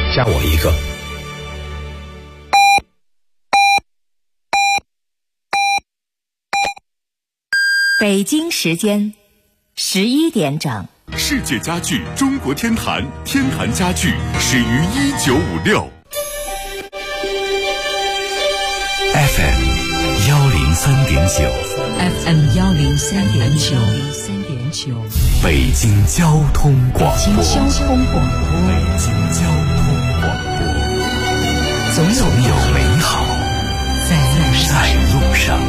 加我一个。 北京时间11点整。 世界家具中国天坛，天坛家具始于1956。 FM 103.9 FM 103.9， 北京交通广播。 北京交通广播，总有美好在路上。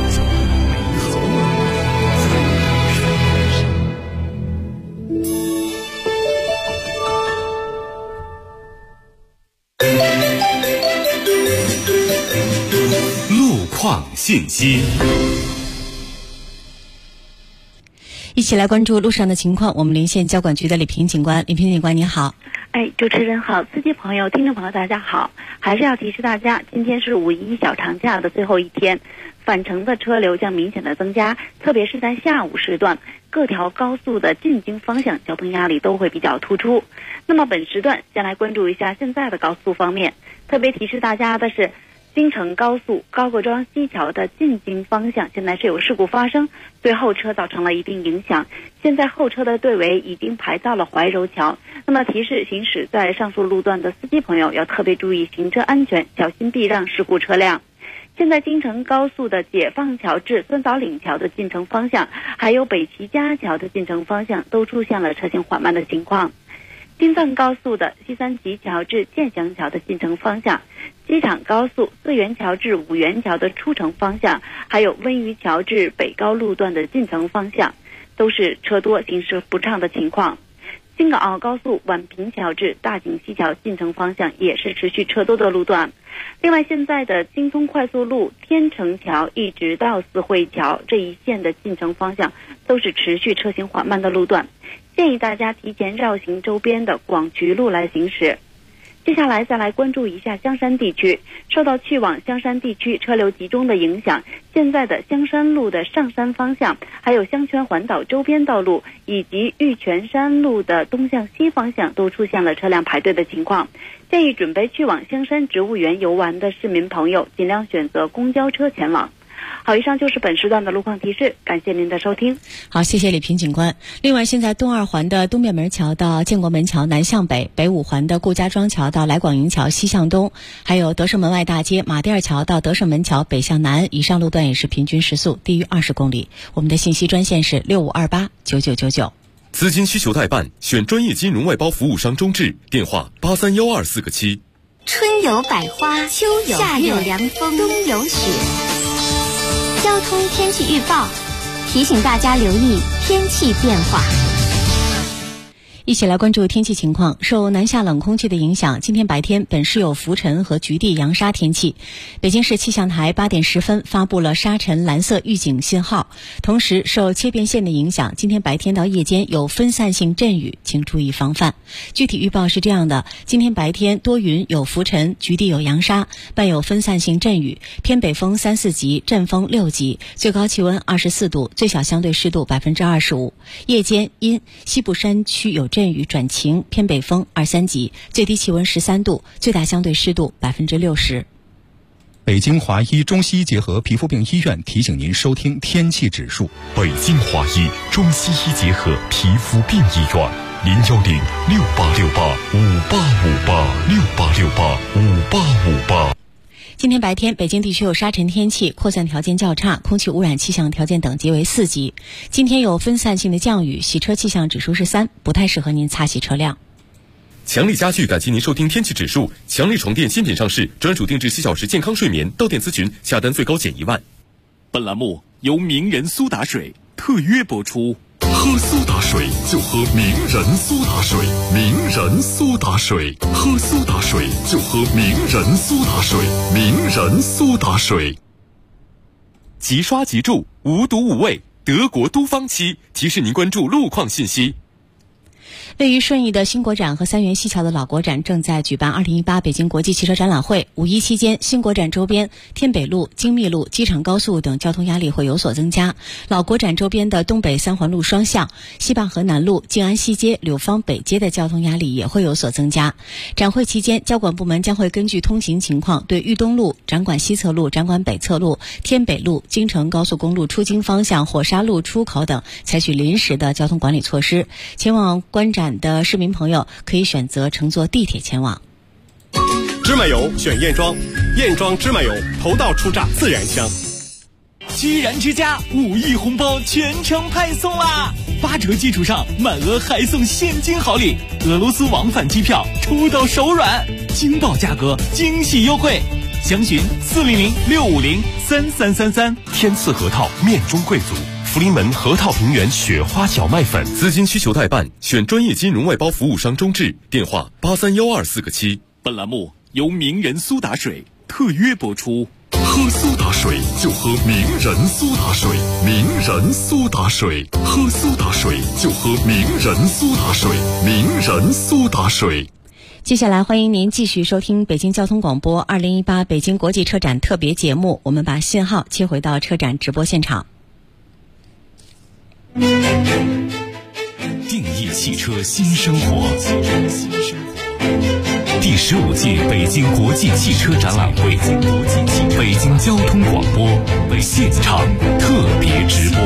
路况信息， 一起来关注路上的情况。我们连线交管局的李平警官。李平警官，你好。 主持人好，司机朋友、听众朋友大家好。还是要提示大家，今天是5·1小长假的最后一天，返程的车流将明显的增加，特别是在下午时段，各条高速的进京方向交通压力都会比较突出。那么本时段先来关注一下现在的高速方面，特别提示大家的是，京承高速高各庄西桥的进京方向现在是有事故发生，对后车造成了一定影响。现在后车的队尾已经排到了怀柔桥。那么提示行驶在上述路段的司机朋友要特别注意行车安全，小心避让事故车辆。现在京承高速的解放桥至酸枣岭桥的进城方向，还有北齐家桥的进城方向都出现了车行缓慢的情况。京藏高速的西三旗桥至建祥桥的进城方向，机场高速四元桥至五元桥的出城方向，还有温榆桥至北高路段的进城方向，都是车多行驶不畅的情况。京港澳高速宛平桥至大井西桥进城方向也是持续车多的路段。另外，现在的京通快速路天成桥一直到四惠桥这一线的进城方向都是持续车行缓慢的路段，建议大家提前绕行周边的广渠路来行驶。接下来再来关注一下香山地区，受到去往香山地区车流集中的影响，现在的香山路的上山方向，还有香泉环岛周边道路以及玉泉山路的东向西方向都出现了车辆排队的情况，建议准备去往香山植物园游玩的市民朋友尽量选择公交车前往。好，以上就是本时段的路况提示，感谢您的收听。 好，谢谢李平警官。另外，现在东二环的东便门桥到建国门桥南向北，北五环的顾家庄桥到来广营桥西向东，还有德胜门外大街马甸儿桥到德胜门桥北向南，以上路段也是平均时速低于20公里。我们的信息专线是65289999。 资金需求代办，选专业金融外包服务商中智，电话831247个7。 春有百花，秋有夏有凉风，冬有雪。交通天气预报提醒大家留意天气变化。 一起来关注天气情况。受南下冷空气的影响，今天白天本市有浮尘和局地扬沙天气。北京市气象台8点10分发布了沙尘蓝色预警信号。同时，受切变线的影响，今天白天到夜间有分散性阵雨，请注意防范。具体预报是这样的：今天白天多云有浮尘，局地有扬沙，伴有分散性阵雨，偏北风3、4级，阵风6级，最高气温24度，最小相对湿度25%。夜间因西部山区有阵雨转晴，偏北风2、3级，最低气温13度，最大相对湿度60%。 北京华医中西医结合皮肤病医院提醒您收听天气指数。 北京华医中西医结合皮肤病医院，0106868585858，68685858。 今天白天，北京地区有沙尘天气，扩散条件较差，空气污染气象条件等级为4级。今天有分散性的降雨，洗车气象指数是3，不太适合您擦洗车辆。 强力家具感谢您收听天气指数。强力床垫新品上市，专属定制7小时健康睡眠，到店咨询，下单最高减1万。 本栏目由名人苏打水特约播出。 喝苏打水就喝名人苏打水，名人苏打水，喝苏打水就喝名人苏打水，名人苏打水。即刷即住，无毒无味，德国都方漆提示您关注路况信息。 位于顺义的新国展和三元西桥的老国展正在举办2018北京国际汽车展览会。五一期间，新国展周边天北路、精密路、机场高速等交通压力会有所增加。老国展周边的东北三环路双向、西坝河南路、静安西街、柳芳北街的交通压力也会有所增加。展会期间，交管部门将会根据通行情况，对豫东路、展馆西侧路、展馆北侧路、天北路、京承高速公路出京方向、火沙路出口等采取临时的交通管理措施。前往观展的市民朋友可以选择乘坐地铁前往。 芝麻油选燕庄，燕庄芝麻油头道出榨自然香。 居然之家5亿红包全程派送啦！8折基础上满额还送现金好礼，俄罗斯往返机票出到手软，惊爆价格，惊喜优惠。详询400-650-3333。 天赐核桃面中贵族，福临门核桃平原雪花小麦粉。 资金需求代办，选专业金融外包服务商中智，电话831247个7。 本栏目由名人苏打水特约播出。 喝苏打水就喝名人苏打水，名人苏打水，喝苏打水就喝名人苏打水，名人苏打水。 接下来欢迎您继续收听北京交通广播2018北京国际车展特别节目，我们把信号切回到车展直播现场。 定义汽车新生活，第15届北京国际汽车展览会，北京交通广播现场特别直播。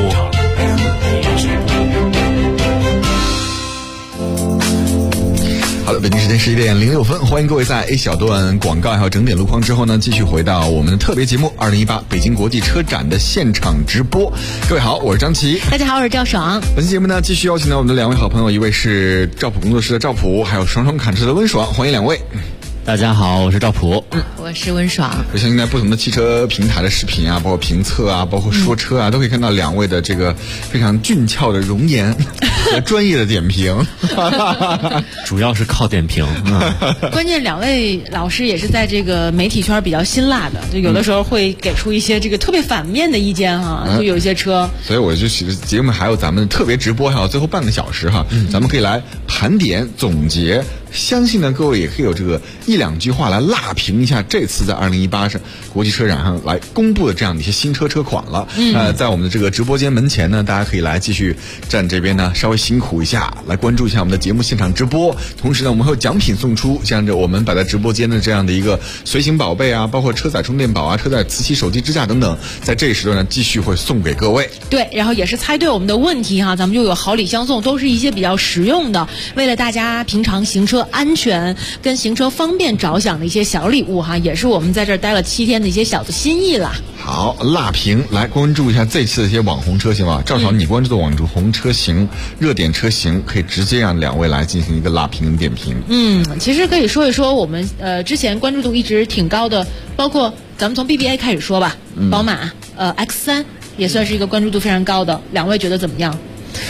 好的，北京时间11点06分，欢迎各位在一小段广告还有整点路况之后呢，继续回到我们的特别节目2018北京国际车展的现场直播。各位好，我是张琪。 大家好，我是赵爽。 本期节目呢，继续邀请到我们的2位好朋友，一位是赵普工作室的赵普，还有双双侃车的温爽，欢迎2位。 大家好，我是赵普。 我是温爽。 我相信在不同的汽车平台的视频啊，包括评测啊，包括说车啊，都可以看到2位的这个非常俊俏的容颜和专业的点评。 主要是靠点评。 关键2位老师也是在这个媒体圈比较辛辣的，就有的时候会给出一些这个特别反面的意见哈，就有一些车。 所以我就节目还有咱们特别直播，还有最后半个小时哈，咱们可以来盘点总结。相信呢，各位也可以有这个1-2句话来辣评一下这次在2018国际车展上来公布的这样的一些新车款了。在我们的这个直播间门前呢，大家可以来继续站这边呢，稍微辛苦一下，来关注一下我们的节目现场直播。同时呢，我们还有奖品送出，像着我们摆在直播间的这样的一个随行宝贝啊，包括车载充电宝啊、车载磁吸手机支架等等，在这一时段呢继续会送给各位。 对，然后也是猜对我们的问题哈，咱们就有好礼相送，都是一些比较实用的，为了大家平常行车安全跟行车方便着想的一些小礼物哈，也是我们在这儿待了7天的一些小的心意啦。 好，辣评来关注一下这次的一些网红车型吧。赵爽，你关注的网红车型、热点车型，可以直接让2位来进行一个辣评跟点评。 其实可以说一说我们之前关注度一直挺高的，包括咱们从 BBA 开始说吧，宝马X3也算是一个关注度非常高的，2位觉得怎么样？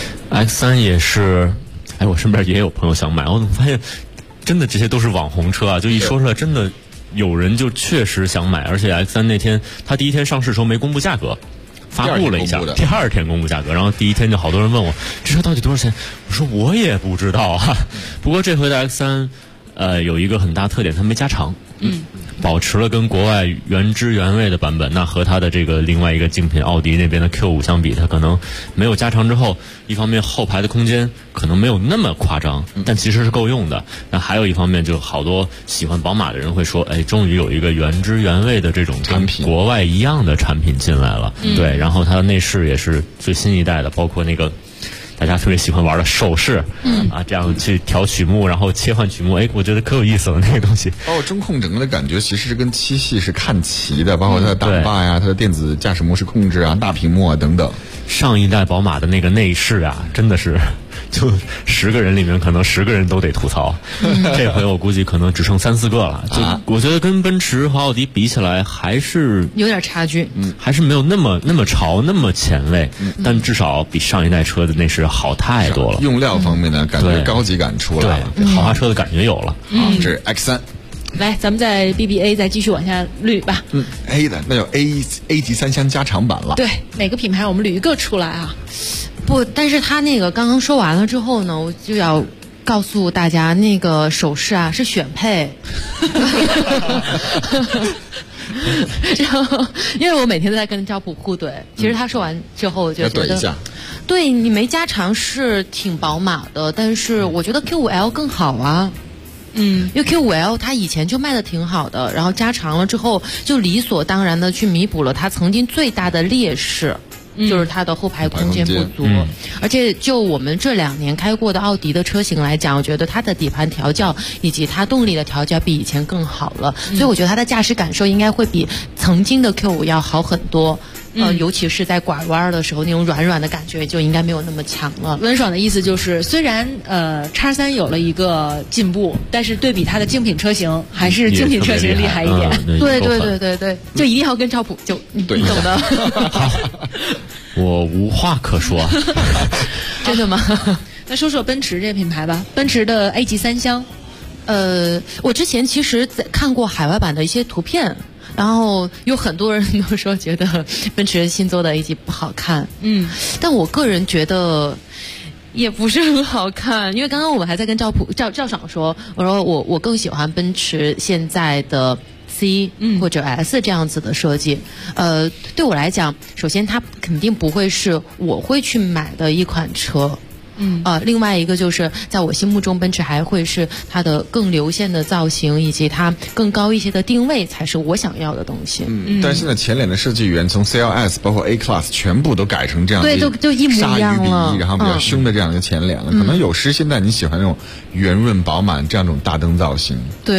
X3 也是，我身边也有朋友想买，我怎么发现真的这些都是网红车啊，就一说出来真的有人就确实想买。而且 X3 那天他第1天上市的时候没公布价格，发布了一下，第2天公布价格，然后第1天就好多人问我这车到底多少钱，我说我也不知道啊。不过这回的 X3 有一个很大特点，它没加长，保持了跟国外原汁原味的版本。那和它的这个另外一个竞品奥迪那边的 Q5 相比，它可能没有加长之后，一方面后排的空间可能没有那么夸张，但其实是够用的。那还有一方面，就好多喜欢宝马的人会说，终于有一个原汁原味的这种产品，国外一样的产品进来了。对，然后它的内饰也是最新一代的，包括那个大家特别喜欢玩的手势，这样去调曲目，然后切换曲目，我觉得可有意思了那个东西。 包括中控整个的感觉其实是跟7系是看齐的，包括它的挡把呀、它的电子驾驶模式控制啊、大屏幕啊等等。 上一代宝马的那个内饰啊，真的是就10个人里面可能10个人都得吐槽。这回我估计可能只剩3-4个了。就我觉得跟奔驰和奥迪比起来，还是有点差距， 还是没有那么潮、那么前卫，但至少比上一代车的内饰好太多了。 用料方面呢，感觉高级感出来了， 对，豪华车的感觉有了。 这是 X3。 来，咱们在 BBA 再继续往下捋吧。 A 的那叫 A 级3厢加长版了。 对，每个品牌我们捋一个出来啊。 不，但是他那个刚刚说完了之后呢，我就要告诉大家，那个手势啊是选配。然后，因为我每天都在跟赵普互怼，其实他说完之后，我就觉得，对你没加长是挺宝马的，但是我觉得 Q5L 更好啊。因为 Q5L 它以前就卖的挺好的，然后加长了之后，就理所当然的去弥补了它曾经最大的劣势。就是它的后排空间不足，而且就我们这2年开过的奥迪的车型来讲，我觉得它的底盘调教以及它动力的调教比以前更好了，所以我觉得它的驾驶感受应该会比曾经的 Q5 要好很多。尤其是在拐弯的时候，那种软软的感觉就应该没有那么强了。 温爽的意思就是，虽然X3有了一个进步，但是对比它的竞品车型，还是竞品车型厉害一点。 对，就一定要跟赵普就你懂的。 好，我无话可说。 真的吗？ 那说说奔驰这个品牌吧，奔驰的 A 级3厢。 我之前其实看过海外版的一些图片。然后有很多人都说觉得奔驰新做的 A 级不好看，但我个人觉得也不是很好看，因为刚刚我们还在跟赵爽说，我说我更喜欢奔驰现在的 C 或者 S 这样子的设计。对我来讲，首先它肯定不会是我会去买的一款车。另外一个就是在我心目中，奔驰还会是它的更流线的造型，以及它更高一些的定位才是我想要的东西。 但是现在前脸的设计语言从 CLS 包括 A Class 全部都改成这样， 对，就一模一样了。 鲨鱼鼻，然后比较凶的这样一个前脸了。可能有时现在你喜欢那种圆润饱满这样一种大灯造型。 对，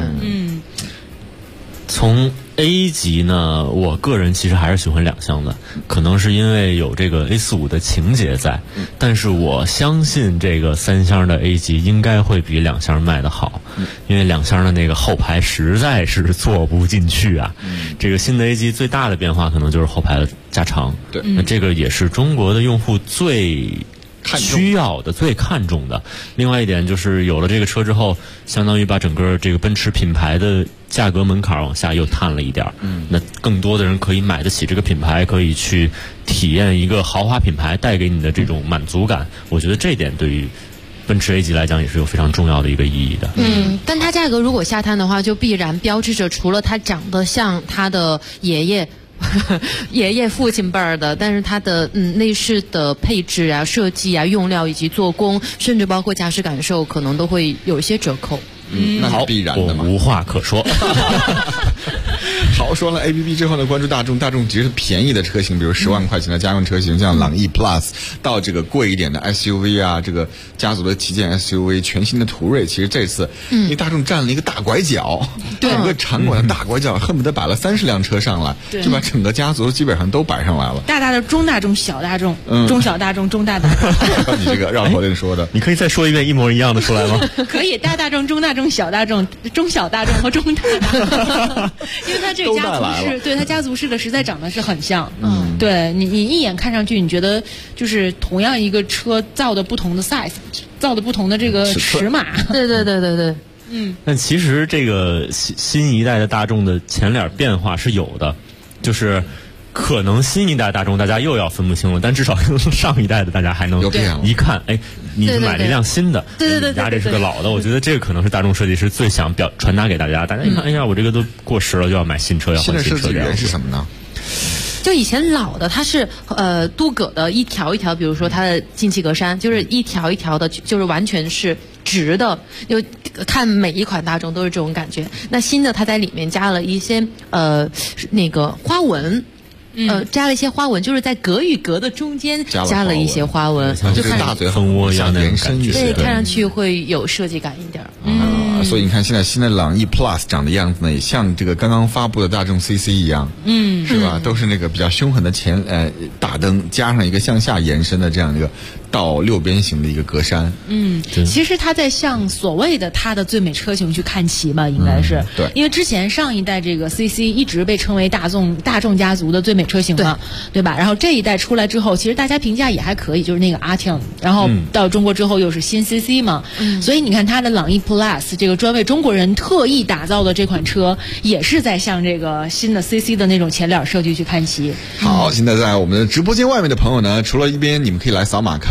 从 A 级呢，我个人其实还是喜欢2厢的，可能是因为有这个 A45 的情节在，但是我相信这个3厢的 A 级应该会比2厢卖得好，因为2厢的那个后排实在是坐不进去啊。这个新的 A 级最大的变化可能就是后排的加长， 对， 那这个也是中国的用户最需要的、最看重的。另外一点就是有了这个车之后，相当于把整个这个奔驰品牌的价格门槛往下又探了一点。那更多的人可以买得起这个品牌，可以去体验一个豪华品牌带给你的这种满足感。我觉得这一点对于奔驰 A 级来讲也是有非常重要的一个意义的。 但它价格如果下探的话，就必然标志着除了它长得像它的爷爷父亲辈儿的，但是它的内饰的配置啊、设计啊、用料以及做工，甚至包括驾驶感受，可能都会有一些折扣。 那是必然的嘛， 我无话可说。 好，说了 ABB 之后呢，关注大众其实便宜的车型，比如10万块钱的家用车型，像朗逸 Plus， 到这个贵一点的 SUV 啊，这个家族的旗舰 SUV， 全新的途锐，其实这次因为大众占了一个大拐角，整个场馆的大拐角恨不得摆了30辆车上来，就把整个家族基本上都摆上来了。 大大的中大众、小大众、中小大众、中大大众。 你这个绕口令说的， 你可以再说一遍一模一样的出来吗？ 可以，大大众、中大众、小大众、中小大众和中大大众，因为它这个家族式，对它家族式的实在长得是很像。对你一眼看上去，你觉得就是同样一个车造的不同的 size， 造的不同的这个尺码。 对。 但其实这个新一代的大众的前脸变化是有的，就是可能新一代大众大家又要分不清了，但至少上一代的大家还能一看，哎，你是买了一辆新的， 对， 家这是个老的。我觉得这个可能是大众设计师最想传达给大家。大家一看，哎呀，我这个都过时了，就要买新车，要换新车。 现在设计原是什么呢？ 就以前老的它是镀铬的一条一条，比如说它的进气格栅就是一条一条的，就是完全是直的，就看每一款大众都是这种感觉。那新的它在里面加了一些那个花纹。加了一些花纹，就是在格与格的中间加了一些花纹， 就看大嘴蜂窝一样的延伸， 对，看上去会有设计感一点。 所以你看现在新的朗逸 Plus 长的样子呢，也像这个刚刚发布的大众 CC 一样，是吧？都是那个比较凶狠的大灯，加上一个向下延伸的这样一个倒六边形的一个格栅。 其实它在向所谓的它的最美车型去看齐嘛，应该是。 对， 因为之前上一代这个 CC 一直被称为大众家族的最美车型嘛，对吧？然后这一代出来之后，其实大家评价也还可以，就是那个 Arteon， 然后到中国之后又是新 CC 嘛，所以你看它的朗逸 Plus 这个专为中国人特意打造的这款车，也是在向这个新的 CC 的那种前脸设计去看齐。 好，现在在我们的直播间外面的朋友呢，除了一边你们可以来扫码看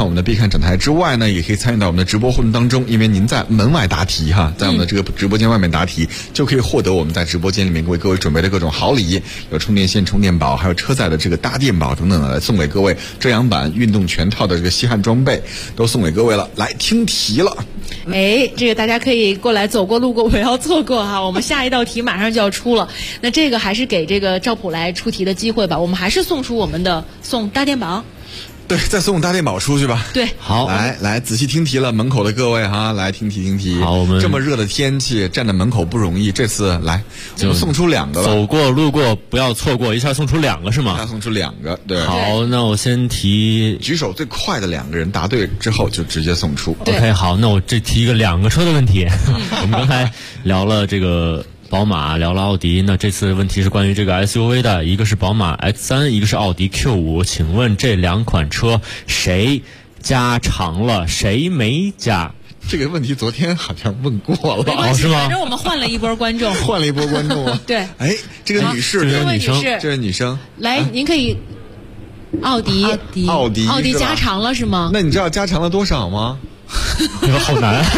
我们的必看展台之外呢，也可以参与到我们的直播互动当中，因为您在门外答题哈，在我们的这个直播间外面答题，就可以获得我们在直播间里面为各位准备的各种好礼，有充电线、充电宝，还有车载的这个搭电宝等等的，来送给各位遮阳板、运动全套的这个吸汗装备，都送给各位了。来听题了。 这个大家可以过来，走过路过不要错过哈，我们下一道题马上就要出了。那这个还是给这个赵普来出题的机会吧，我们还是送出我们的搭电宝。 对，再送搭电宝出去吧。 对， 好， 来仔细听题了，门口的各位哈，来听题。 好，我们这么热的天气，站在门口不容易，这次来我们送出2个了。 走过路过不要错过，一下送出2个是吗？ 一下送出2个，对。 好，那我先提， 举手最快的2个人答对之后就直接送出。 OK， 好，那我这提一个2个车的问题。我们刚才聊了这个宝马，聊了奥迪，那这次问题是关于这个 SUV 的，一个是宝马 X3， 一个是奥迪 Q5， 请问这2款车谁加长了，谁没加？ 这个问题昨天好像问过了， 是吗？反正我们换了一波观众， 对，这个女士，这位女生， 来，您可以奥迪加长了是吗？ 那你知道加长了多少吗？ 这个好难。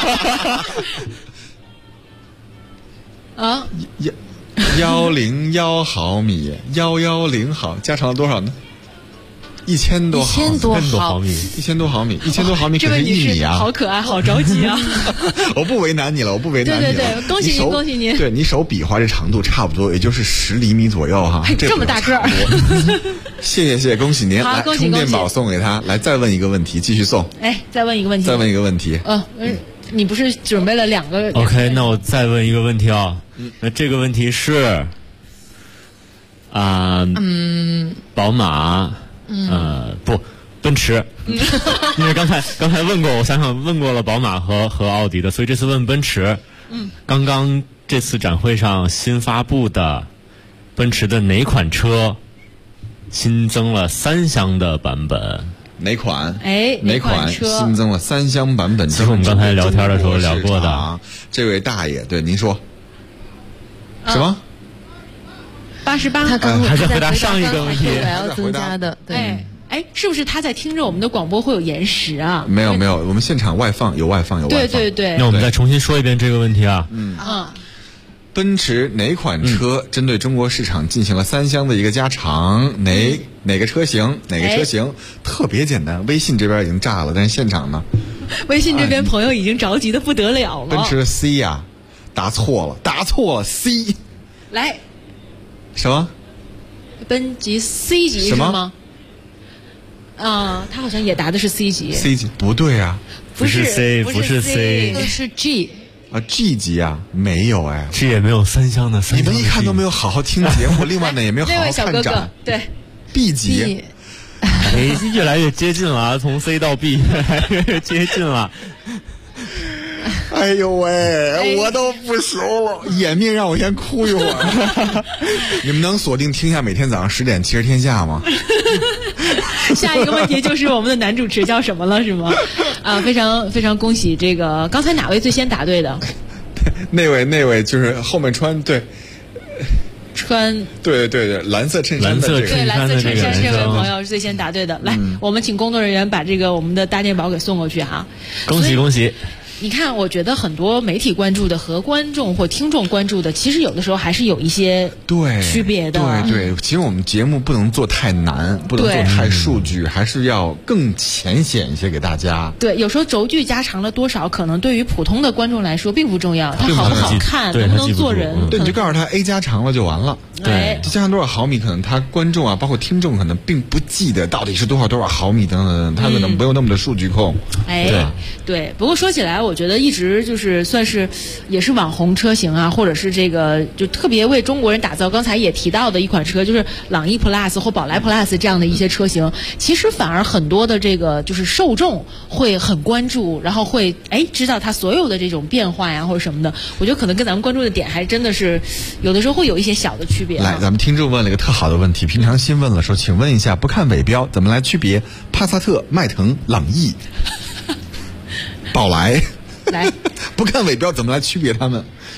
101毫米，110毫，加长了多少呢？1000多毫米，1000多毫米可是1米啊！ 好可爱，好着急啊！ 我不为难你了， 对，恭喜您，恭喜您！ 对你手比划这长度差不多，也就是10厘米左右哈。 这么大个儿！ 谢谢，恭喜您！来，充电宝送给他。来，再问一个问题，继续送。 再问一个问题。 你不是准备了2个 ？OK， 那我再问一个问题啊。那这个问题是，宝马，不，奔驰。因为刚才问过，我想想问过了宝马和奥迪的，所以这次问奔驰。刚刚这次展会上新发布的奔驰的哪款车新增了3厢的版本？ 哪款车新增了3厢版本？ 这是我们刚才聊天的时候聊过的。 这位大爷，对您说什么 ？88， 他刚还在回答上一个问题， 还要增加的。对， 是不是他在听着我们的广播会有延时啊？ 没有，我们现场有外放。 对。 那我们再重新说一遍这个问题啊。 奔驰哪款车针对中国市场进行了3厢的一个加长？哪个车型？特别简单，微信这边已经炸了，但是现场呢？ 微信这边朋友已经着急的不得了了。 奔驰的 C 呀，答错了 C。 来， 什么？ 奔级 C 级是吗？他好像也答的是 C 级。 C 级不对啊， 不是 C， 不是 C， 是 G。 G 级啊，没有这也没有3厢的。 你们一看都没有好好听节目，另外呢也没有好好看展。 对 ，B 级， 越来越接近了啊，从 C 到 B 越来越接近了。 哎呦喂，我都不熟了，眼命让我先哭一会儿。你们能锁定听一下每天早上10点《汽车天下》吗？ 下一个问题就是我们的男主持叫什么了，是吗？非常非常恭喜这个，刚才哪位最先答对的？ 那位就是后面穿对蓝色衬衫的这位朋友是最先答对的。来，我们请工作人员把这个我们的大电宝给送过去哈。 恭喜！ 你看，我觉得很多媒体关注的和观众或听众关注的，其实有的时候还是有一些区别的。 对，其实我们节目不能做太难，不能做太数据，还是要更浅显一些给大家。 对，有时候轴距加长了多少，可能对于普通的观众来说并不重要，它好不好看，能不能做人。 对，你就告诉他 A 加长了就完了。 对， 加长多少毫米，可能他观众啊，包括听众可能并不记得到底是多少毫米等等，他可能没有那么的数据控。 对。不过说起来，我觉得一直就是算是也是网红车型啊，或者是这个就特别为中国人打造。刚才也提到的一款车，就是朗逸 Plus 或宝来 Plus 这样的一些车型，其实反而很多的这个就是受众会很关注，然后会知道它所有的这种变化呀或者什么的。我觉得可能跟咱们关注的点还真的是有的时候会有一些小的区别。 来，咱们听众问了一个特好的问题，平常心问了说，请问一下，不看尾标怎么来区别帕萨特、迈腾、朗逸、宝来？ 来， 不看尾标怎么来区别他们？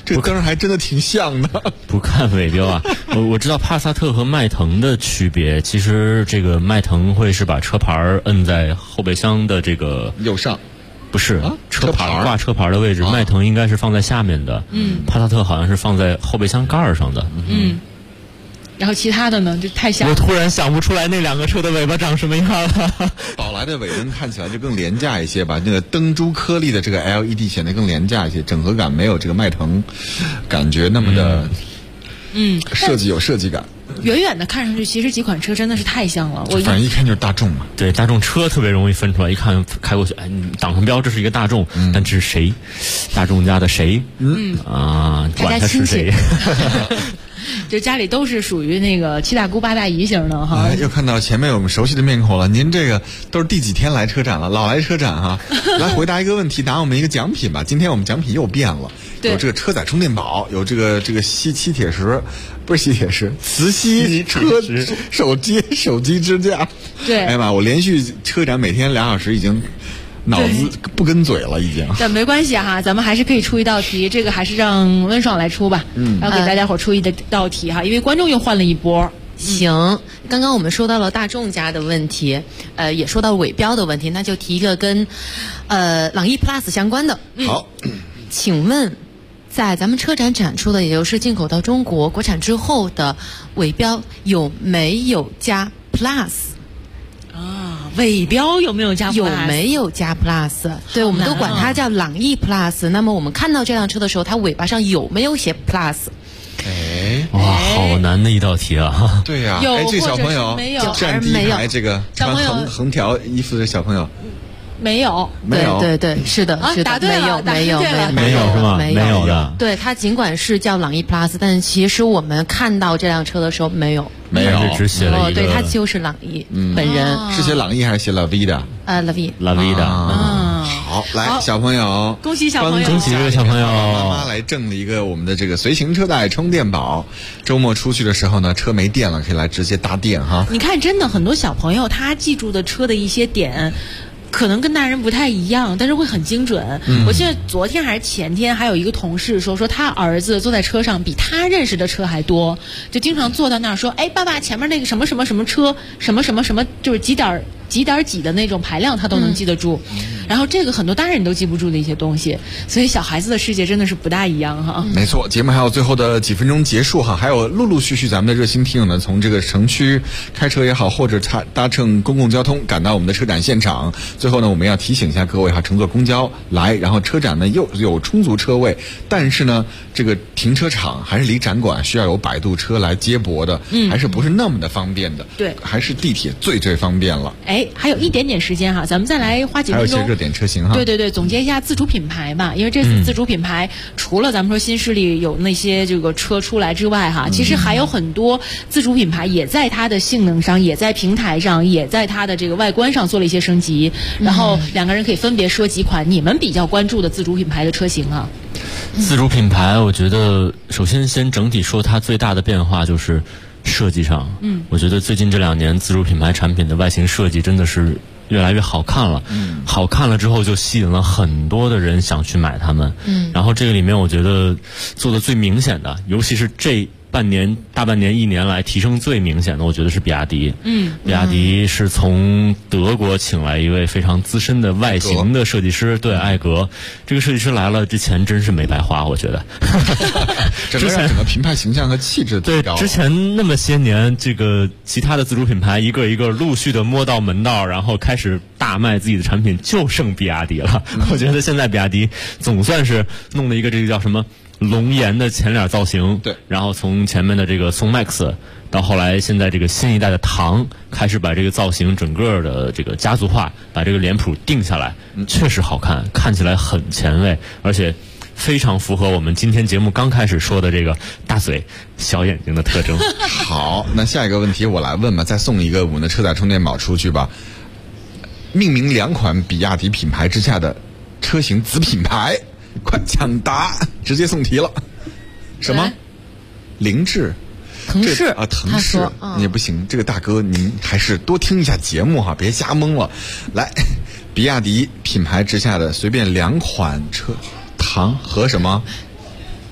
这个灯还真的挺像的。 不看尾标啊，我知道帕萨特和迈腾的区别。其实这个迈腾会是把车牌摁在后备箱的这个右上。 不是车牌挂车牌的位置，迈腾应该是放在下面的，帕萨特好像是放在后备箱盖上的， 然后其他的呢，就太像。 我突然想不出来那两个车的尾巴长什么样了。 宝来的尾灯看起来就更廉价一些吧，那个灯珠颗粒的这个 LED 显得更廉价一些，整合感没有这个迈腾感觉那么的，设计有设计感。 远远的看上去，其实几款车真的是太像了。 反正一看就是大众嘛。 对，大众车特别容易分出来，一看开过去，哎，挡上标这是一个大众，但这是谁？大众家的谁？管他是谁。 就家里都是属于那个七大姑八大姨型的哈。 又看到前面我们熟悉的面孔了，您这个都是第几天来车展了？老来车展哈。来回答一个问题，答我们一个奖品吧。今天我们奖品又变了，有这个车载充电宝，有这个吸铁石，不是吸铁石，磁吸车手机支架。 对， 哎呀妈，我连续车展每天2小时已经。脑子不跟嘴了，已经。 但没关系哈，咱们还是可以出一道题，这个还是让温爽来出吧。然后给大家伙出一道题哈，因为观众又换了一波。 行，刚刚我们说到了大众家的问题，也说到尾标的问题，那就提一个跟朗逸 Plus 相关的。 好， 请问在咱们车展展出的，也就是进口到中国国产之后的尾标有没有加 Plus？ 尾标有没有加 Plus？ 有没有加 Plus？ 对，我们都管它叫朗逸 Plus。那么我们看到这辆车的时候，它尾巴上有没有写 Plus？ 哇，好难的一道题啊！ 对呀，这小朋友站第一排，这个穿横条衣服的小朋友。 没有， 对，是的， 答对了， 没有是吗？没有的。 对，它尽管是叫朗逸 Plus， 但其实我们看到这辆车的时候没有， 是只写了一个。 对，它就是朗逸本人。 是写朗逸还是写 La Vida？La Vida。 好，来，小朋友， 恭喜小朋友， 恭喜这个小朋友， 妈妈来挣了一个我们的这个随行车载充电宝。周末出去的时候呢，车没电了，可以来直接搭电哈。 你看，真的很多小朋友他记住的车的一些点。可能跟大人不太一样，但是会很精准。我记得昨天还是前天，还有一个同事说他儿子坐在车上比他认识的车还多，就经常坐到那儿说：“哎，爸爸，前面那个什么什么什么车，什么什么什么，就是几点几的那种排量，他都能记得住。然后这个很多大人都记不住的一些东西，所以小孩子的世界真的是不大一样哈。 没错，节目还有最后的几分钟结束哈，还有陆陆续续咱们的热心听友呢，从这个城区开车也好，或者搭乘公共交通赶到我们的车展现场。最后呢，我们要提醒一下各位哈，乘坐公交来，然后车展呢又有充足车位，但是呢，这个停车场还是离展馆需要有摆渡车来接驳的，还是不是那么的方便的。 对， 还是地铁最方便了。 还有一点点时间哈，咱们再来花几分钟。 还有一些热点车型哈。 对，总结一下自主品牌吧，因为这次自主品牌除了咱们说新势力有那些这个车出来之外哈，其实还有很多自主品牌也在它的性能上，也在平台上，也在它的这个外观上做了一些升级。然后两个人可以分别说几款你们比较关注的自主品牌的车型啊。 自主品牌，我觉得首先先整体说它最大的变化就是设计上。我觉得最近这2年自主品牌产品的外形设计真的是越来越好看了。好看了之后就吸引了很多的人想去买它们。然后这个里面我觉得做的最明显的，尤其是这大半年1年来提升最明显的，我觉得是比亚迪。比亚迪是从德国请来一位非常资深的外形的设计师，对，艾格。这个设计师来了之前真是没白花，我觉得。 整个品牌形象和气质对，之前那么些年，这个其他的自主品牌一个一个陆续的摸到门道，然后开始大卖自己的产品，就剩比亚迪了。我觉得现在比亚迪总算是弄了一个这个叫什么龙颜的前脸造型， 对， 然后从前面的这个宋 MAX 到后来现在这个新一代的唐，开始把这个造型整个的这个家族化，把这个脸谱定下来，确实好看，看起来很前卫，而且非常符合我们今天节目刚开始说的这个大嘴小眼睛的特征。 好，那下一个问题我来问吧，再送一个我们的车载充电宝出去吧。命名2款比亚迪品牌之下的车型子品牌，快抢答，直接送题了。什么？凌志。 腾势啊，腾势也不行。这个大哥，您还是多听一下节目哈，别瞎蒙了。来，比亚迪品牌之下的随便2款车，唐和什么？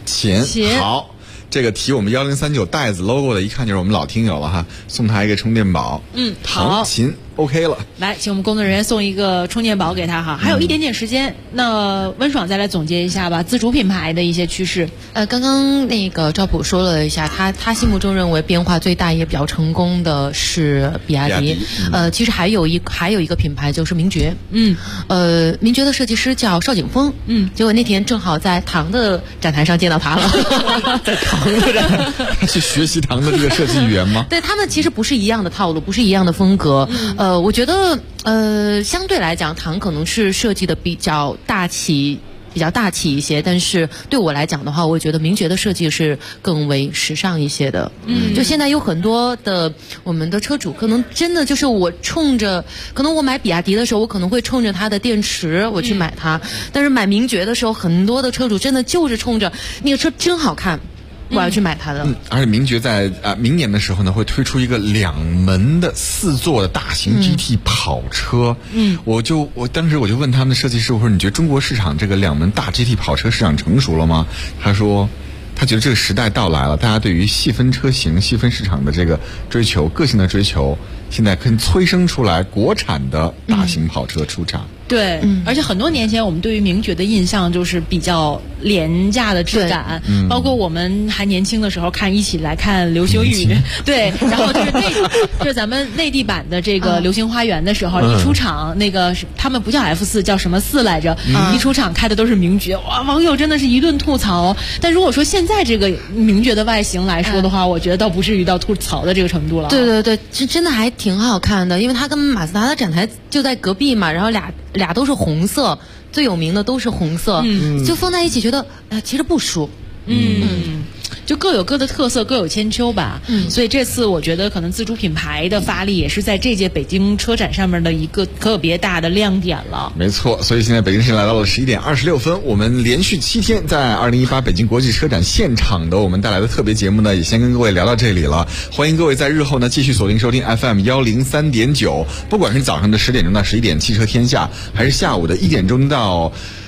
琴。好。这个提我们1039袋子 logo 的，一看就是我们老听友了哈，送他一个充电宝。 好， 琴 OK 了。 来，请我们工作人员送一个充电宝给他哈。还有一点点时间，那温爽再来总结一下吧，自主品牌的一些趋势。 刚刚那个赵普说了一下，他心目中认为变化最大也比较成功的是比亚迪。其实还有一个品牌就是名爵。名爵的设计师叫邵景峰。结果那天正好在唐的展台上见到他了。 在唐的展台去学习唐的这个设计语言吗？ 对，他们其实不是一样的套路，不是一样的风格。我觉得相对来讲，唐可能是设计的比较大气一些，但是对我来讲的话，我觉得名爵的设计是更为时尚一些的。就现在有很多的我们的车主，可能真的就是可能我买比亚迪的时候，我可能会冲着它的电池我去买它，但是买名爵的时候，很多的车主真的就是冲着那个车真好看。我要去买它的。 而且名爵在明年的时候呢，会推出一个2门的4座的大型 GT 跑车。我当时我就问他们的设计师，我说你觉得中国市场这个2门大 GT 跑车市场成熟了吗？他说他觉得这个时代到来了，大家对于细分车型、细分市场的这个追求、个性的追求，现在可以催生出来国产的大型跑车出厂。 对，而且很多年前我们对于名爵的印象就是比较廉价的质感，包括我们还年轻的时候一起来看流星雨，对，然后就是咱们内地版的这个流星花园的时候，一出场那个他们不叫 F4， 叫什么4来着？一出场开的都是名爵，哇，网友真的是一顿吐槽。但如果说现在这个名爵的外形来说的话，我觉得倒不至于到吐槽的这个程度了。 对，真的还挺好看的，因为它跟马自达的展台就在隔壁嘛，然后俩都是红色，最有名的都是红色，就放在一起觉得其实不输。 就各有各的特色，各有千秋吧。所以这次我觉得可能自主品牌的发力也是在这届北京车展上面的一个特别大的亮点了。 没错，所以现在北京时间来到了11点26分，我们连续7天在2018北京国际车展现场的我们带来的特别节目呢，也先跟各位聊到这里了。欢迎各位在日后呢继续锁定收听 FM 103.9，不管是早上的10点钟到11点汽车天下，还是下午的1点钟到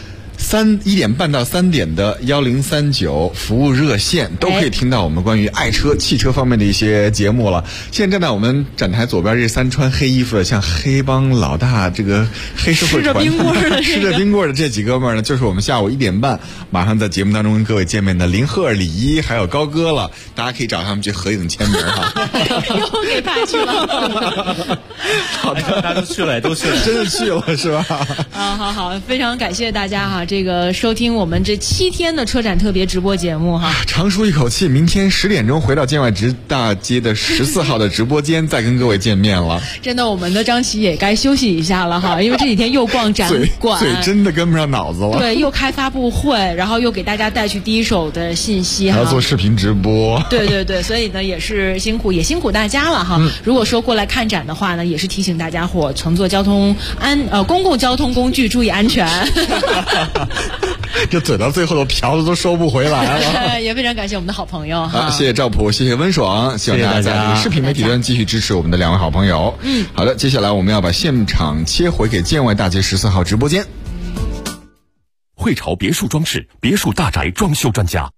1点半到3点的1039服务热线，都可以听到我们关于爱车、汽车方面的一些节目了。现在站在我们展台左边这3穿黑衣服的，像黑帮老大，这个黑社会团吃着冰棍的这几哥们呢，就是我们下午1点半马上在节目当中跟各位见面的林鹤、李一还有高歌了，大家可以找他们去合影签名哈。 又给派去了。 好的， 大家都去了， 真的去了是吧？ 好，非常感谢大家哈。这个收听我们这7天的车展特别直播节目哈， 长舒一口气，明天10点钟回到建外直大街的14号的直播间，再跟各位见面了。 真的，我们的张琪也该休息一下了哈，因为这几天又逛展馆， 嘴真的跟不上脑子了。 对，又开发布会，然后又给大家带去第一手的信息哈， 还要做视频直播。 对，所以呢也是辛苦大家了哈。如果说过来看展的话呢，也是提醒大家伙乘坐公共交通工具注意安全。 这嘴到最后的瓢子都收不回来了。 也非常感谢我们的好朋友哈， 谢谢赵普，谢谢温爽，希望大家在视频媒体端继续支持我们的2位好朋友。好的，接下来我们要把现场切回给建外大街14号直播间。 汇潮别墅装饰，别墅大宅装修专家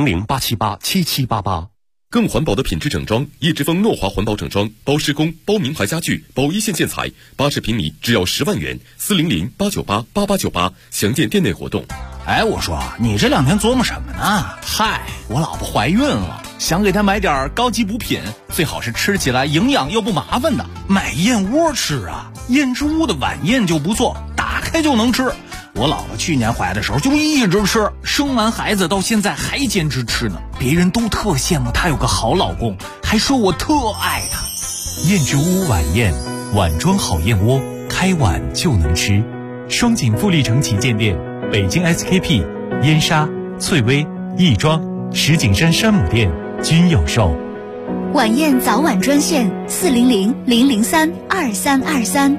，400-878-7788。更环保的品质整装，叶之峰诺华环保整装，包施工，包名牌家具，包一线建材，80平米只要10万元，400-898-8898，详见店内活动。 我说你这2天琢磨什么呢？嗨，我老婆怀孕了，想给她买点高级补品，最好是吃起来营养又不麻烦的。买燕窝吃啊，燕之屋的晚宴就不错，打开就能吃。我老婆去年怀的时候就一直吃，生完孩子到现在还坚持吃呢。别人都特羡慕她有个好老公，还说我特爱她。 燕之屋晚宴，碗装好燕窝，开碗就能吃。双井富力城旗舰店，北京 SKP、燕莎、翠微、亦庄、石景山山姆店均有售。 晚宴早晚专线400-003-2323。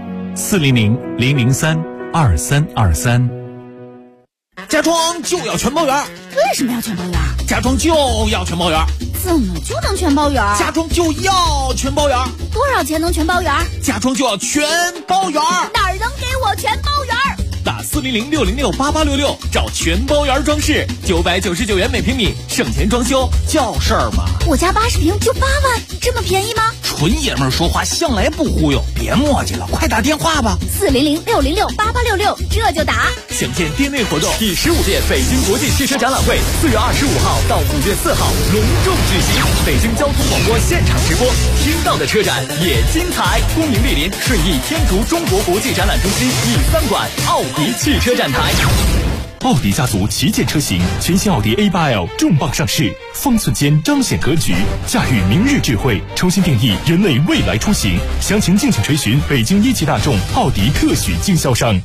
400-003-2323。 家装就要全包圆。 为什么要全包圆？ 家装就要全包圆。 怎么就能全包圆？ 家装就要全包圆。 多少钱能全包圆？ 家装就要全包圆。 哪儿能给我全包圆？ 打400-606-8866找全包园装饰，999元每平米，省钱装修叫事儿吗？ 我家80平就8万，这么便宜吗？ 纯爷们儿说话向来不忽悠，别磨叽了，快打电话吧。 400-606-8866，这就打。 详见店内活动。第15届北京国际汽车展览会4月25号到5月4号隆重举行，北京交通广播现场直播，听到的车展也精彩。恭迎莅临顺义天竺中国国际展览中心E3馆奥迪汽车展台。 奥迪家族旗舰车型全新奥迪 A8L 重磅上市，方寸间彰显格局，驾驭明日智慧，重新定义人类未来出行。详情敬请垂询北京一汽大众奥迪特许经销商。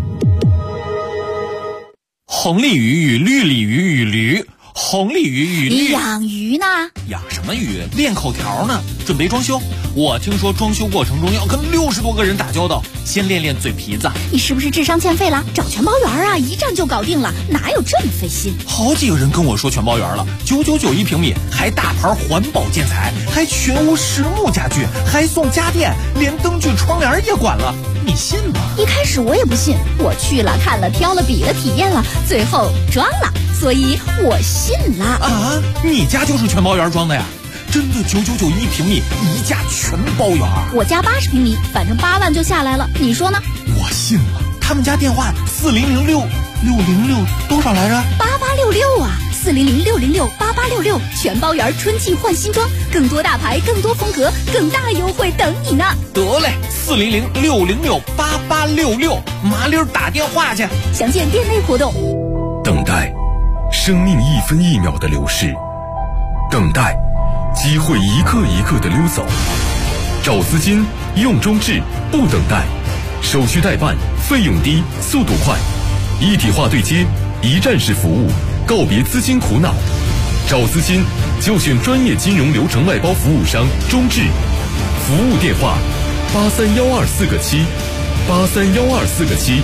红鲤鱼与绿鲤鱼与驴，红鲤鱼与绿。 你养鱼呢？ 养什么鱼？练口条呢，准备装修。我听说装修过程中要跟60多个人打交道，先练练嘴皮子。 你是不是智商欠费了？找全包园啊，一站就搞定了，哪有这么费心？ 好几个人跟我说全包园了，999一平米，还大牌环保建材，还全屋实木家具，还送家电，连灯具窗帘也管了，你信吗？ 一开始我也不信，我去了看了挑了比了体验了，最后装了，所以我信了。 啊，你家就是全包园装的呀？真的999一平米，一价全包圆。 我家80平米，反正8万就下来了，你说呢？ 我信了。他们家电话40066多少来着 ？8866啊，400-606-8866，全包圆春季换新装，更多大牌，更多风格，更大优惠等你呢。 得嘞，400-606-8866，麻溜打电话去。 详见店内活动。 等待，生命一分一秒的流逝；等待，机会一刻一刻的溜走。找资金，用中置，不等待，手续代办，费用低，速度快，一体化对接，一站式服务，告别资金苦恼。找资金就选专业金融流程外包服务商中置，服务电话831247，831247。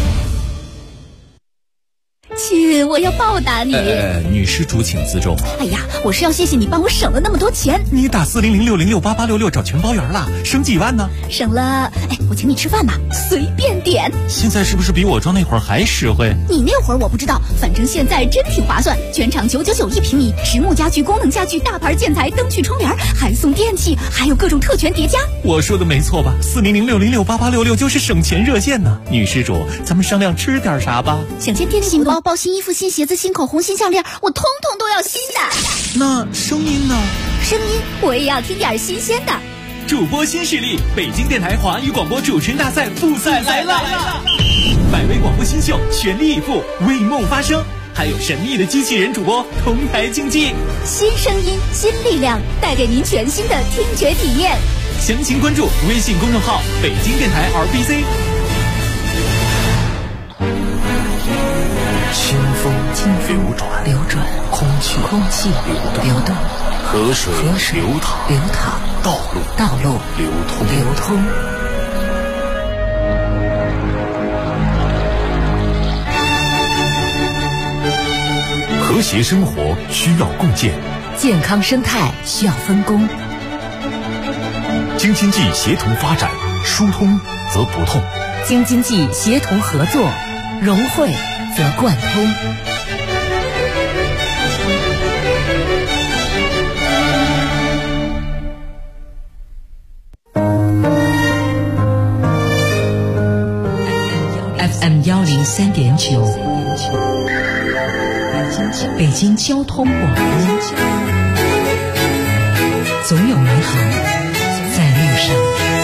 亲，我要报答你。 女施主请自重。 哎呀，我是要谢谢你帮我省了那么多钱。 你打400-606-8866找全包圆了，省几万呢？ 省了，我请你吃饭吧，随便点。 现在是不是比我装那会儿还实惠？ 你那会儿我不知道，反正现在真挺划算。全场999一平米，实木家具、功能家具、大牌建材、灯具、窗帘，还送电器，还有各种特权叠加。 我说的没错吧？400-606-8866就是省钱热线呢。女施主，咱们商量吃点啥吧？ 想见店内新包包、新衣服、新鞋子、新口红、新项链，我通通都要新的。 那声音呢？ 声音我也要听点新鲜的。 主播新势力，北京电台华语广播主持人大赛复赛来了！100位广播新秀全力以赴，为梦发声，还有神秘的机器人主播同台竞技。 新声音，新力量，带给您全新的听觉体验。 详情关注微信公众号“北京电台 RBC”。 清风流转，空气流动，河水流淌，道路流通。 和谐生活需要共建， 健康生态需要分工。 京津冀协同发展，疏通则不痛； 京津冀协同合作，融汇则贯通。FM 103.9，北京交通广播，总有美好在路上。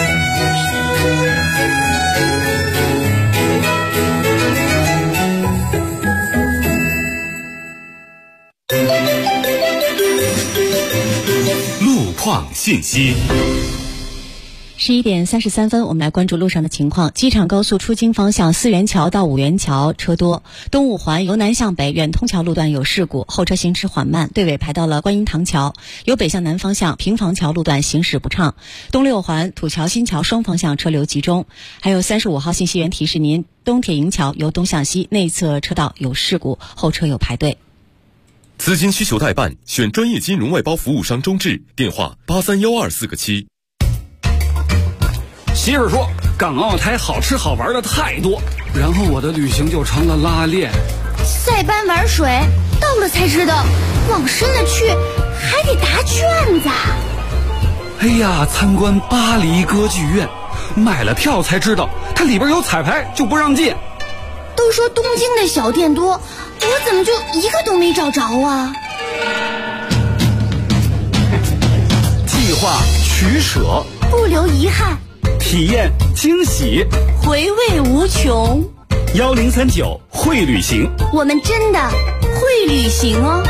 路况信息。 11点33分，我们来关注路上的情况。机场高速出京方向4元桥到5元桥车多，东五环由南向北远通桥路段有事故，后车行驶缓慢，队尾排到了观音堂桥。由北向南方向平房桥路段行驶不畅，东六环土桥新桥双方向车流集中。还有35号信息员提示您，东铁营桥由东向西内侧车道有事故，后车有排队。 资金需求代办，选专业金融外包服务商中置，电话831247。 媳妇说港澳台好吃好玩的太多， 然后我的旅行就成了拉练。 塞班玩水，到了才知道，往深了去还得答卷子。 哎呀，参观巴黎歌剧院，买了票才知道，它里边有彩排，就不让进。 都说东京的小店多，我怎么就一个都没找着啊？ 计划取舍， 不留遗憾， 体验惊喜， 回味无穷。 1039会旅行， 我们真的会旅行哦。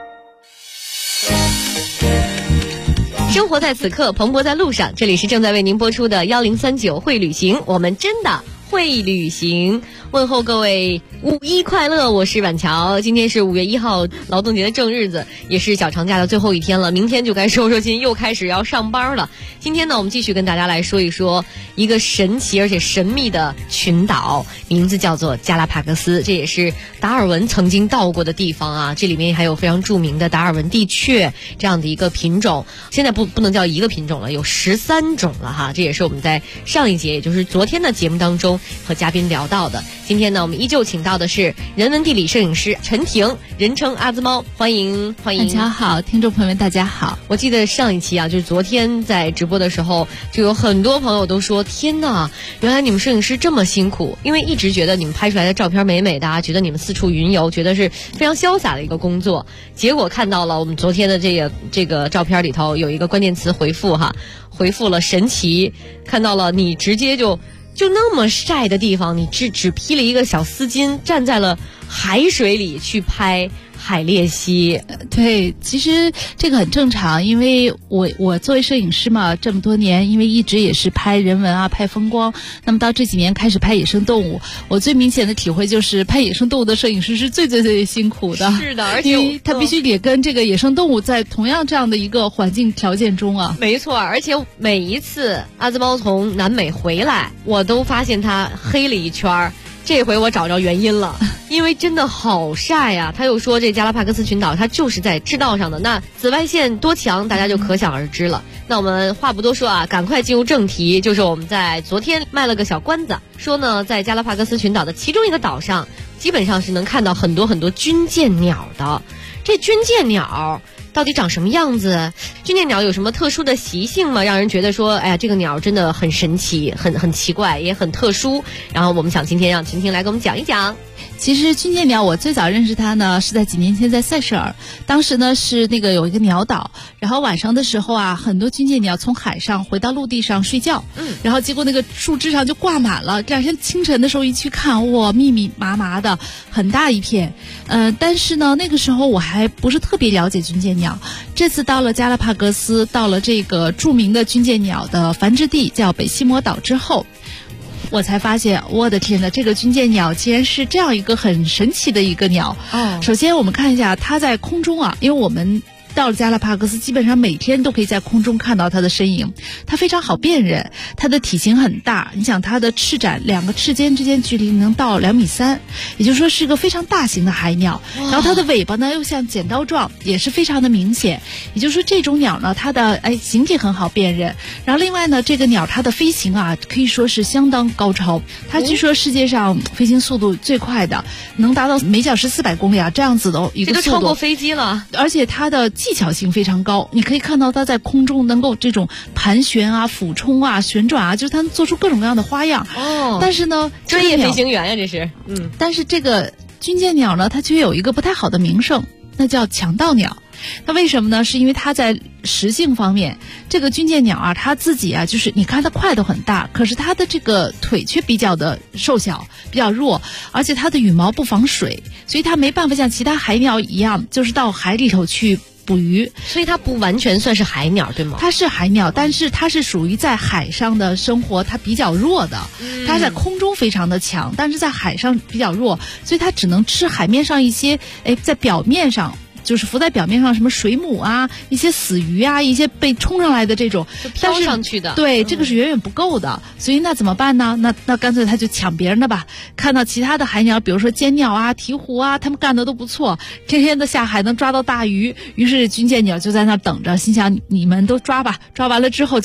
生活在此刻，蓬勃在路上。这里是正在为您播出的1039会旅行，我们真的会旅行。问候各位5·1快乐，我是婉乔。今天是5月1号劳动节的正日子，也是小长假的最后一天了，明天就该收收心，又开始要上班了。今天呢，我们继续跟大家来说一说一个神奇而且神秘的群岛，名字叫做加拉帕戈斯。这也是达尔文曾经到过的地方啊，这里面还有非常著名的达尔文地雀这样的一个品种，现在不能叫一个品种了，有13种了哈。这也是我们在上一节，也就是昨天的节目当中和嘉宾聊到的。今天呢，我们依旧请到的是人文地理摄影师陈婷，人称阿兹猫，欢迎。 大家好，听众朋友们大家好。 我记得上一期啊，就是昨天在直播的时候，就有很多朋友都说，天哪，原来你们摄影师这么辛苦，因为一直觉得你们拍出来的照片美美的啊，觉得你们四处云游，觉得是非常潇洒的一个工作。结果看到了我们昨天的这个照片里头有一个关键词回复哈，回复了神奇，看到了你直接就那么晒的地方，你只披了一个小丝巾，站在了海水里去拍海鬣蜥。 对，其实这个很正常，因为我作为摄影师嘛，这么多年，因为一直也是拍人文啊，拍风光，那么到这几年开始拍野生动物，我最明显的体会就是拍野生动物的摄影师是最辛苦的。 是的，而且因为他必须也跟这个野生动物在同样这样的一个环境条件中啊。 没错，而且每一次阿兹猫从南美回来，我都发现他黑了一圈。这回我找着原因了，因为真的好晒呀。他又说这加拉帕戈斯群岛它就是在赤道上的，那紫外线多强大家就可想而知了。那我们话不多说啊，赶快进入正题，就是我们在昨天卖了个小关子，说呢在加拉帕戈斯群岛的其中一个岛上，基本上是能看到很多军舰鸟的。这军舰鸟到底长什么样子？军舰鸟有什么特殊的习性吗？让人觉得说，哎呀，这个鸟真的很神奇，很奇怪，也很特殊。然后我们想今天让婷婷来给我们讲一讲。 其实军舰鸟我最早认识它呢是在几年前在塞舌尔，当时呢是那个有一个鸟岛，然后晚上的时候啊，很多军舰鸟从海上回到陆地上睡觉，然后结果那个树枝上就挂满了。第二天清晨的时候一去看，哇，密密麻麻的，很大一片。但是呢那个时候我还不是特别了解军舰鸟。这次到了加拉帕戈斯，到了这个著名的军舰鸟的繁殖地叫北西摩岛之后，我才发现，我的天哪，这个军舰鸟竟然是这样一个很神奇的一个鸟。首先我们看一下它在空中啊，因为我们到了加拉帕戈斯基本上每天都可以在空中看到它的身影，它非常好辨认，它的体型很大，你想它的翅展2个翅尖之间距离能到2.3米，也就是说是一个非常大型的海鸟。然后它的尾巴呢又像剪刀状，也是非常的明显，也就是说这种鸟呢它的形体很好辨认。然后另外呢这个鸟它的飞行啊可以说是相当高超，它据说世界上飞行速度最快的，能达到每小时400公里啊这样子的一个速度， 这都超过飞机了。 而且它的技巧性非常高，你可以看到它在空中能够这种盘旋啊、俯冲啊、旋转啊，就是它能做出各种各样的花样。但是呢， 专业飞行员呀，这是。 但是这个军舰鸟呢，它却有一个不太好的名声，那叫强盗鸟。它为什么呢？是因为它在食性方面，这个军舰鸟啊，它自己啊，就是你看它块头很大，可是它的这个腿却比较的瘦小，比较弱，而且它的羽毛不防水，所以它没办法像其他海鸟一样，就是到海里头去捕鱼， 所以它不完全算是海鸟，对吗？ 它是海鸟，但是它是属于在海上的生活，它比较弱的。它在空中非常的强，但是在海上比较弱，所以它只能吃海面上一些在表面上。就是浮在表面上什么水母啊，一些死鱼啊，一些被冲上来的这种飘上去的， 对，这个是远远不够的。所以那怎么办呢？那干脆他就抢别人的吧。看到其他的海鸟，比如说尖鸟啊、鹈鹕啊，他们干的都不错，天天的下海能抓到大鱼。于是军舰鸟就在那等着，心想你们都抓吧，抓完了之后就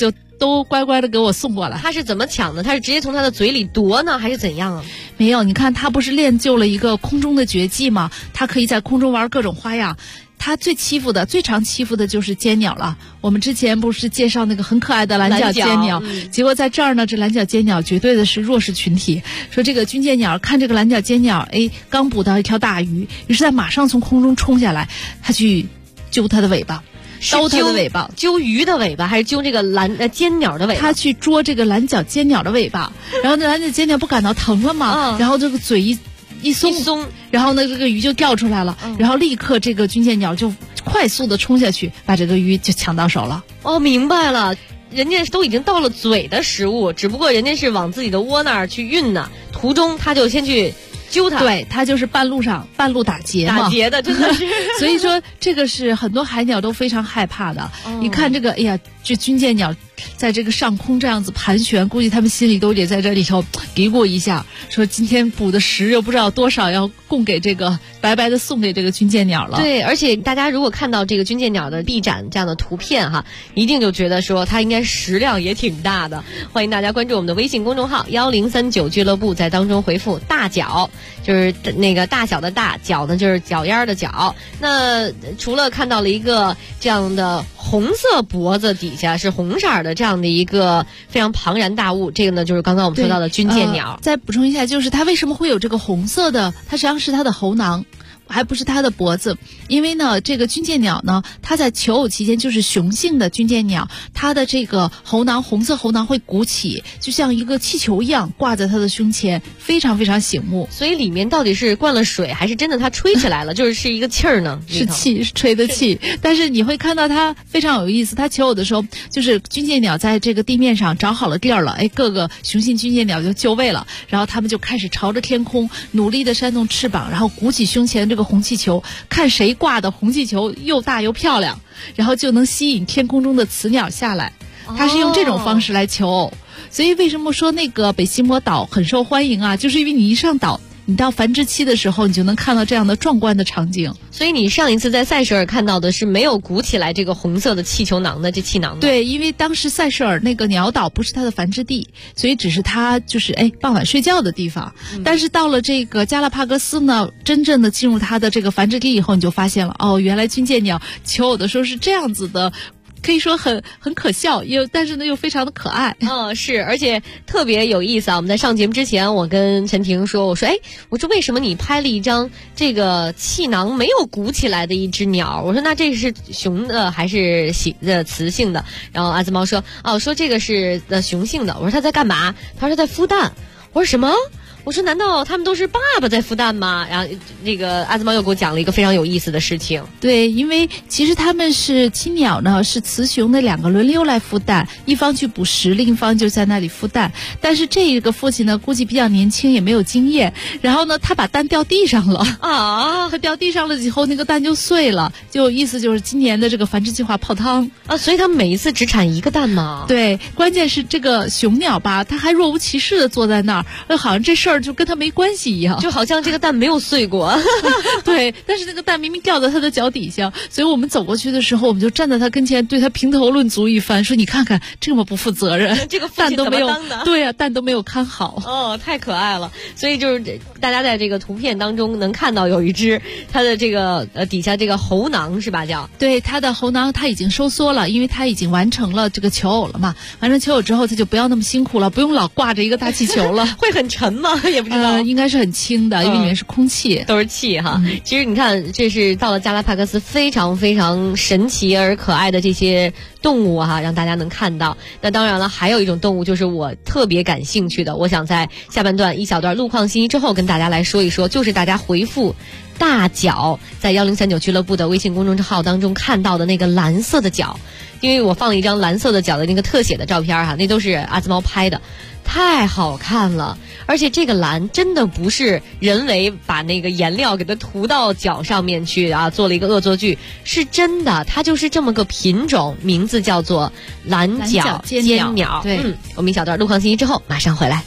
都乖乖的给我送过来。 他是怎么抢的？他是直接从他的嘴里夺呢，还是怎样啊？ 没有，你看他不是练就了一个空中的绝技吗？他可以在空中玩各种花样。他最常欺负的就是尖鸟了。我们之前不是介绍那个很可爱的蓝角尖鸟，结果在这儿呢，这蓝角尖鸟绝对的是弱势群体。说这个军舰鸟看这个蓝角尖鸟，刚捕到一条大鱼，于是他马上从空中冲下来，他去揪它的尾巴。叨它的尾巴， 揪鱼的尾巴还是揪这个尖鸟的尾巴？ 他去捉这个蓝角尖鸟的尾巴，然后那蓝角尖鸟不感到疼了吗？然后这个嘴一松，然后呢这个鱼就掉出来了，然后立刻这个军舰鸟就快速的冲下去，把这个鱼就抢到手了。 哦，明白了。人家都已经到了嘴的食物，只不过人家是往自己的窝那儿去运呢，途中他就先去揪它。 对，他就是半路打劫嘛， 打劫的真的是。 所以说这个是很多海鸟都非常害怕的。你看这个，哎呀，这军舰鸟在这个上空这样子盘旋，估计他们心里都得在这里头嘀咕一下，说今天捕的食又不知道多少要供给这个白白的送给这个军舰鸟了。 对，而且大家如果看到这个军舰鸟的臂展这样的图片哈，一定就觉得说它应该食量也挺大的。欢迎大家关注我们的微信公众号1039俱乐部，在当中回复大脚，就是那个大小的大，脚呢就是脚丫的脚。那除了看到了一个这样的红色脖子底下是红色的这样的一个非常庞然大物，这个呢就是刚刚我们说到的军舰鸟。 再补充一下，就是它为什么会有这个红色的，它实际上是它的喉囊，还不是它的脖子。因为呢这个军舰鸟呢，它在求偶期间，就是雄性的军舰鸟，它的这个喉囊，红色喉囊会鼓起，就像一个气球一样挂在它的胸前，非常非常醒目。 所以里面到底是灌了水还是真的它吹起来了，就是一个气儿呢？ 是气，是吹的气。但是你会看到它非常有意思，它求偶的时候，就是军舰鸟在这个地面上找好了地儿了，各个雄性军舰鸟就就位了，然后它们就开始朝着天空努力的扇动翅膀，然后鼓起胸前这个红气球，看谁挂的红气球又大又漂亮，然后就能吸引天空中的雌鸟下来。它是用这种方式来求偶。所以为什么说那个北西摩岛很受欢迎啊？就是因为你一上岛，你到繁殖期的时候，你就能看到这样的壮观的场景。 所以你上一次在塞舌尔看到的是没有鼓起来这个红色的气球囊的这气囊。 对，因为当时塞舌尔那个鸟岛不是它的繁殖地，所以只是它就是傍晚睡觉的地方。但是到了这个加拉帕戈斯呢，真正的进入它的这个繁殖地以后，你就发现了，原来军舰鸟求偶的时候是这样子的。可以说很可笑，但是呢又非常的可爱。 是，而且特别有意思啊！我们在上节目之前，我跟陈婷说，我说为什么你拍了一张这个气囊没有鼓起来的一只鸟？我说那这是雄的还是雌性的？然后阿兹猫说说这个是雄性的。我说他在干嘛？他说在孵蛋。我说什么？我说难道他们都是爸爸在孵蛋吗？然后那个阿兹猫又给我讲了一个非常有意思的事情。 对，因为其实他们是亲鸟呢，是雌雄的两个轮流来孵蛋，一方去捕食，另一方就在那里孵蛋。但是这个父亲呢，估计比较年轻，也没有经验，然后呢他把蛋掉地上了他掉地上了以后，那个蛋就碎了，就意思就是今年的这个繁殖计划泡汤所以他们每一次只产一个蛋吗？ 对，关键是这个雄鸟吧，它还若无其事的坐在那儿，好像这事儿就跟他没关系一样， 就好像这个蛋没有碎过对，但是那个蛋明明掉在他的脚底下，所以我们走过去的时候，我们就站在他跟前，对他评头论足一番，说你看看这么不负责任， 这个蛋都没有当的， 对啊，蛋都没有看好。 太可爱了。所以就是大家在这个图片当中能看到有一只它的这个底下这个喉囊是吧？叫对，它的喉囊它已经收缩了，因为它已经完成了这个求偶了嘛。完成求偶之后，它就不要那么辛苦了，不用老挂着一个大气球了。 会很沉吗？也不知道。 应该是很轻的，因为里面是空气， 都是气哈。其实你看，这是到了加拉帕戈斯非常非常神奇而可爱的这些动物哈，让大家能看到。那当然了，还有一种动物就是我特别感兴趣的，我想在下半段一小段路况信息之后跟大家来说一说，就是大家回复大脚在1039俱乐部的微信公众号当中看到的那个蓝色的脚，因为我放了一张蓝色的脚的那个特写的照片哈，那都是阿兹猫拍的，太好看了。而且这个蓝真的不是人为把那个颜料给它涂到脚上面去做了一个恶作剧，是真的，它就是这么个品种，名字叫做蓝角尖鸟。 对， 我们一小段路况信息之后马上回来。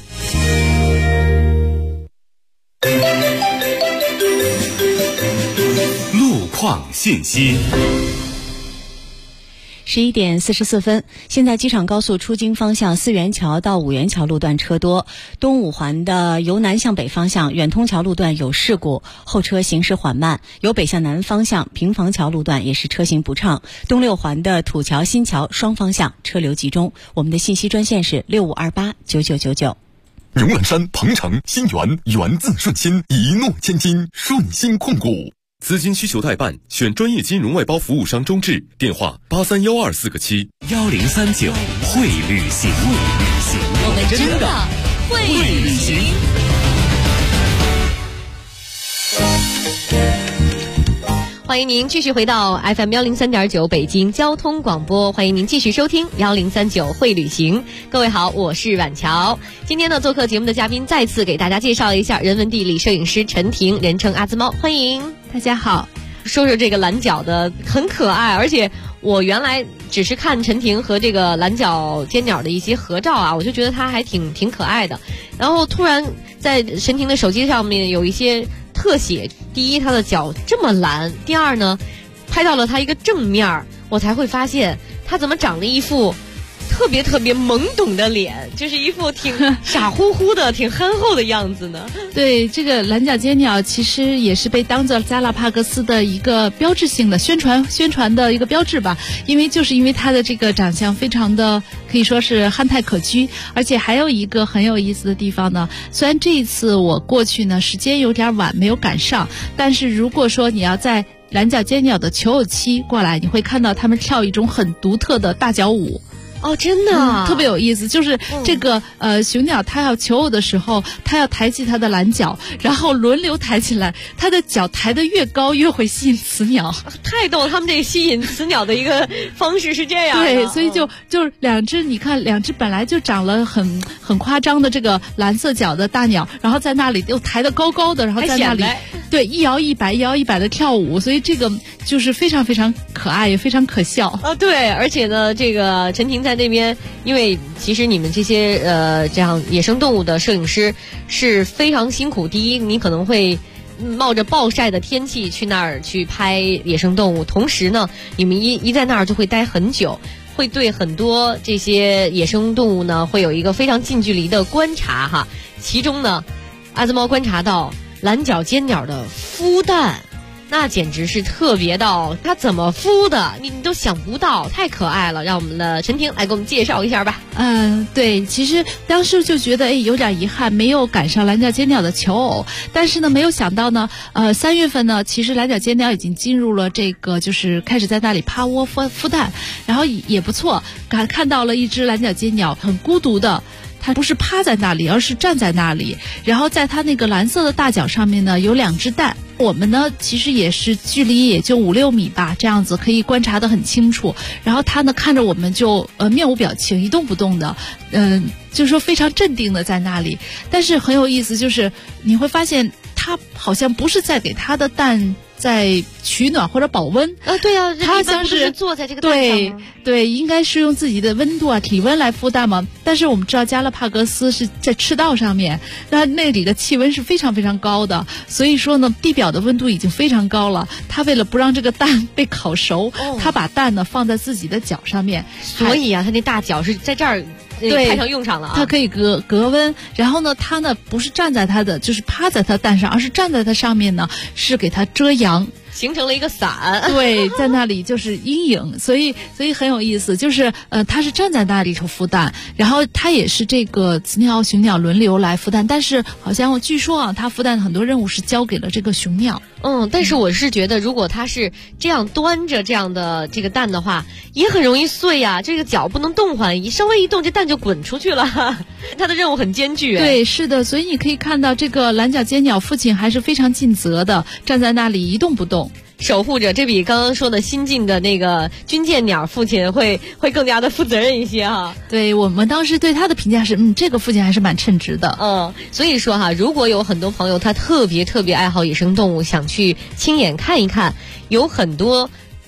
路况信息。 11点44分，现在机场高速出京方向4元桥到5元桥路段车多，东五环的由南向北方向远通桥路段有事故，后车行驶缓慢；由北向南方向平房桥路段也是车行不畅，东六环的土桥、新桥双方向车流集中。我们的信息专线是65289999。 牛栏山、鹏城、新源，源自顺心，一诺千金，顺心控股。 资金需求代办，选专业金融外包服务商中智，电话831247。 1039会旅行， 我们真的会旅行。欢迎您继续回到 FM 103.9北京交通广播，欢迎您继续收听1039会旅行。各位好，我是婉乔。今天呢，做客节目的嘉宾再次给大家介绍一下人文地理摄影师陈婷，人称阿兹猫，欢迎大家好。 说说这个蓝角的很可爱，而且我原来只是看陈婷和这个蓝角尖鸟的一些合照啊，我就觉得它还挺可爱的。然后突然在陈婷的手机上面有一些特写，第一，它的脚这么蓝；第二呢，拍到了它一个正面，我才会发现它怎么长了一副特别懵懂的脸，就是一副挺傻乎乎的、挺憨厚的样子呢。 对，这个蓝角尖鸟其实也是被当做加拉帕戈斯的一个标志性的宣传的一个标志吧，因为它的这个长相非常的可以说是憨态可掬，而且还有一个很有意思的地方呢。虽然这一次我过去呢时间有点晚，没有赶上，但是如果说你要在蓝角尖鸟的求偶期过来，你会看到它们跳一种很独特的大脚舞。 哦，真的、 特别有意思。就是这个雄鸟它要求偶的时候，它要抬起它的蓝角，然后轮流抬起来，它的脚抬得越高越会吸引雌鸟。 太逗了，他们这个吸引雌鸟的一个方式是这样的。 对，所以就是两只，你看两只本来就长了很夸张的这个蓝色角的大鸟，然后在那里又抬得高高的，然后在那里对一摇一摆的跳舞，所以这个就是非常非常可爱，也非常可笑。 对，而且呢，这个陈婷在那边，因为其实你们这些这样野生动物的摄影师是非常辛苦。第一，你可能会冒着暴晒的天气去那儿去拍野生动物，同时呢，你们一在那儿就会待很久，会对很多这些野生动物呢会有一个非常近距离的观察哈。其中呢，阿兹猫观察到蓝角尖鸟的孵蛋。那简直是特别到它怎么孵的，你都想不到，太可爱了。让我们的陈婷来给我们介绍一下吧。 对，其实当时就觉得有点遗憾，没有赶上蓝角尖鸟的求偶。但是呢，没有想到呢，3月份呢，其实蓝角尖鸟已经进入了这个，就是开始在那里趴窝孵蛋，然后也不错，看到了一只蓝角尖鸟很孤独的。它不是趴在那里，而是站在那里，然后在它那个蓝色的大脚上面呢有2只蛋。我们呢其实也是距离也就5-6米吧，这样子可以观察得很清楚。然后它呢看着我们就面无表情，一动不动的，就是说非常镇定的在那里。但是很有意思，就是你会发现它好像不是在给它的蛋在取暖或者保温对啊， 它像是坐在这个蛋上吗？ 对，应该是用自己的温度啊、体温来孵蛋嘛。但是我们知道加拉帕戈斯是在赤道上面，那里的气温是非常非常高的，所以说呢，地表的温度已经非常高了。它为了不让这个蛋被烤熟，它把蛋呢放在自己的脚上面， 所以啊，它那大脚是在这儿。派上用场了啊！ 它可以隔温，然后呢，它呢不是站在它的，就是趴在它蛋上，而是站在它上面呢，是给它遮阳， 形成了一个伞。 对，在那里就是阴影，所以很有意思，就是它是站在那里头孵蛋，然后它也是这个雌鸟雄鸟轮流来孵蛋，但是好像据说啊，它孵蛋很多任务是交给了这个雄鸟。 但是我是觉得，如果它是这样端着这样的这个蛋的话，也很容易碎呀。这个脚不能动换，稍微一动，这蛋就滚出去了。它的任务很艰巨。 对，是的，所以你可以看到这个蓝角尖鸟父亲还是非常尽责的，站在那里一动不动。 守护着，这比刚刚说的新进的那个军舰鸟父亲会更加的负责任一些哈。 对，我们当时对他的评价是，这个父亲还是蛮称职的。 所以说哈，如果有很多朋友他特别爱好野生动物，想去亲眼看一看，有很多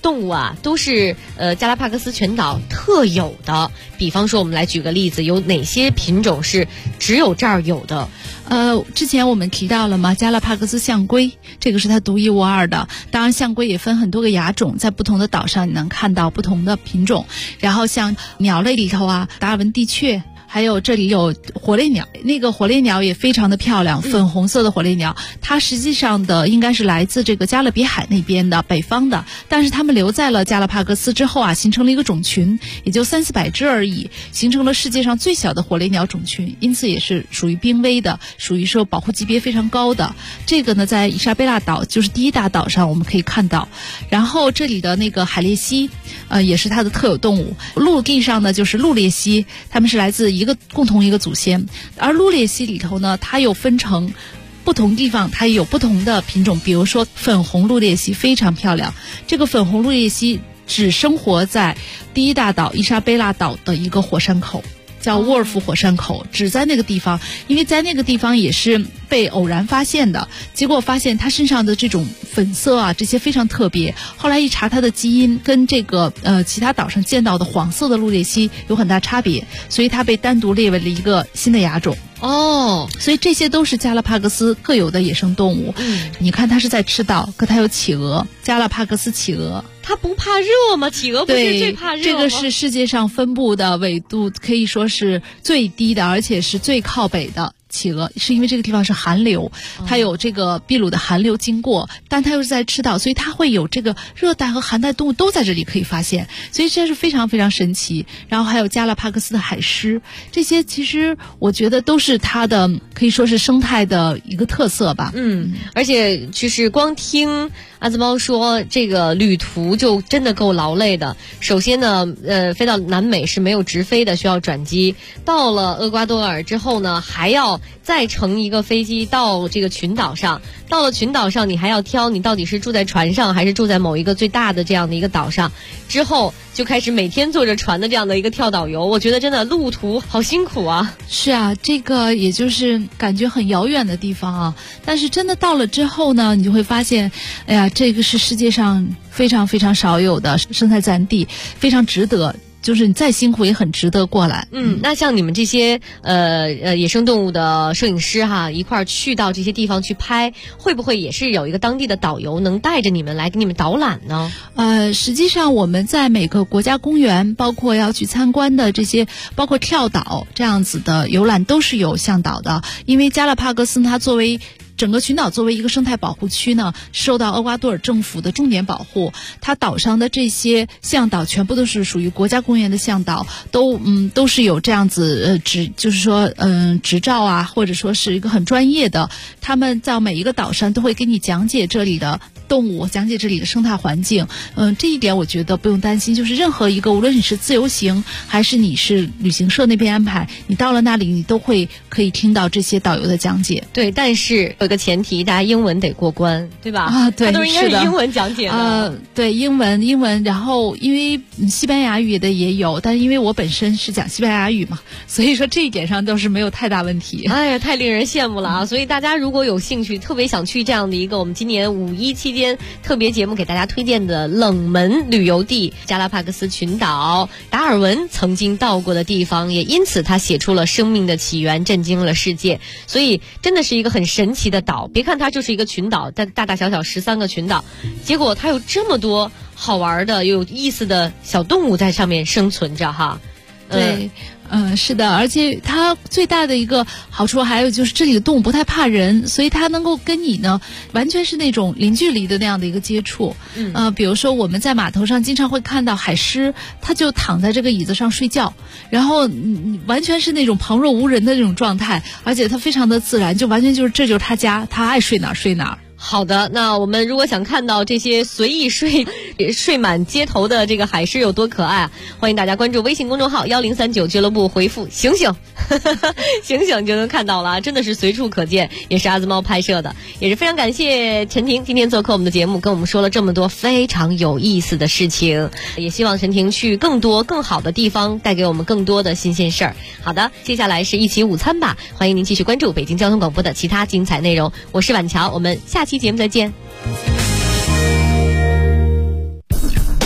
动物啊，都是加拉帕戈斯群岛特有的。比方说，我们来举个例子，有哪些品种是只有这儿有的？ 之前我们提到了嘛，加拉帕戈斯象龟，这个是它独一无二的。当然，象龟也分很多个亚种，在不同的岛上你能看到不同的品种。然后像鸟类里头啊，达尔文地雀。还有这里有火烈鸟，那个火烈鸟也非常的漂亮，粉红色的火烈鸟，它实际上的应该是来自这个加勒比海那边的北方的，但是它们留在了加拉帕戈斯之后啊，形成了一个种群，也就300-400只而已，形成了世界上最小的火烈鸟种群，因此也是属于濒危的，属于说保护级别非常高的。这个呢，在伊莎贝拉岛，就是第一大岛上我们可以看到。然后这里的那个海鬣蜥，也是它的特有动物。陆地上呢，就是陆鬣蜥，它们是来自共同一个祖先，而陆鬣蜥里头呢，它又分成不同地方，它也有不同的品种。比如说粉红陆鬣蜥非常漂亮，这个粉红陆鬣蜥只生活在第一大岛伊莎贝拉岛的一个火山口，叫沃尔夫火山口，只在那个地方，因为在那个地方也是被偶然发现的，结果发现它身上的这种粉色啊，这些非常特别。后来一查它的基因，跟这个其他岛上见到的黄色的陆鬣蜥有很大差别，所以它被单独列为了一个新的亚种。所以这些都是加拉帕戈斯特有的野生动物。你看它是在赤道，可它有企鹅，加拉帕戈斯企鹅。 它不怕热吗？企鹅不是最怕热吗？ 这个是世界上分布的纬度可以说是最低的，而且是最靠北的。企鹅是因为这个地方是寒流，它有这个秘鲁的寒流经过，但它又是在赤道，所以它会有这个热带和寒带动物都在这里可以发现，所以这是非常非常神奇。然后还有加拉帕戈斯的海狮，这些其实我觉得都是它的可以说是生态的一个特色吧。 而且就是光听阿兹猫说这个旅途就真的够劳累的。首先呢，飞到南美是没有直飞的，需要转机。到了厄瓜多尔之后呢，还要再乘一个飞机到这个群岛上。到了群岛上，你还要挑你到底是住在船上还是住在某一个最大的这样的一个岛上。之后就开始每天坐着船的这样的一个跳岛游，我觉得真的路途好辛苦啊。 是啊，这个也就是感觉很遥远的地方啊，但是真的到了之后呢，你就会发现，哎呀，这个是世界上非常非常少有的生态自然地，非常值得。就是你再辛苦也很值得过来。 那像你们这些野生动物的摄影师哈，一块儿去到这些地方去拍，会不会也是有一个当地的导游能带着你们来给你们导览呢？ 实际上我们在每个国家公园，包括要去参观的这些，包括跳岛这样子的游览都是有向导的，因为加拉帕戈斯它作为整个群岛作为一个生态保护区呢，受到厄瓜多尔政府的重点保护。它岛上的这些向导全部都是属于国家公园的向导，都是有这样子执照啊，或者说是一个很专业的。他们在每一个岛上都会给你讲解这里的动物，讲解这里的生态环境。这一点我觉得不用担心，就是任何一个，无论你是自由行还是你是旅行社那边安排，你到了那里你都可以听到这些导游的讲解。 对，但是有个前提，大家英文得过关，对吧？ 对， 它都应该是英文讲解的。 对，英文，然后因为西班牙语的也有，但是因为我本身是讲西班牙语嘛，所以说这一点上倒是没有太大问题。 哎呀，太令人羡慕了啊！所以大家如果有兴趣，特别想去这样的一个我们今年5·1期间特别节目给大家推荐的冷门旅游地——加拉帕戈斯群岛，达尔文曾经到过的地方，也因此他写出了《生命的起源》，震惊了世界。所以真的是一个很神奇的岛。别看它就是一个群岛，但大大小小13个群岛，结果它有这么多好玩的、有意思的小动物在上面生存着哈。 对。是的，而且它最大的一个好处还有就是这里的动物不太怕人，所以它能够跟你呢完全是那种零距离的那样的一个接触。比如说我们在码头上经常会看到海狮，它就躺在这个椅子上睡觉，然后完全是那种旁若无人的那种状态，而且它非常的自然，就完全就是这就是它家，它爱睡哪儿睡哪儿。 好的，那我们如果想看到这些随意睡满街头的这个海狮有多可爱啊，欢迎大家关注微信公众号1039俱乐部，回复醒醒醒醒就能看到了，真的是随处可见，也是阿兹猫拍摄的。也是非常感谢陈婷今天做客我们的节目，跟我们说了这么多非常有意思的事情，也希望陈婷去更多更好的地方，带给我们更多的新鲜事儿。好的，接下来是一起午餐吧，欢迎您继续关注北京交通广播的其他精彩内容，我是婉乔，我们下期节目再见。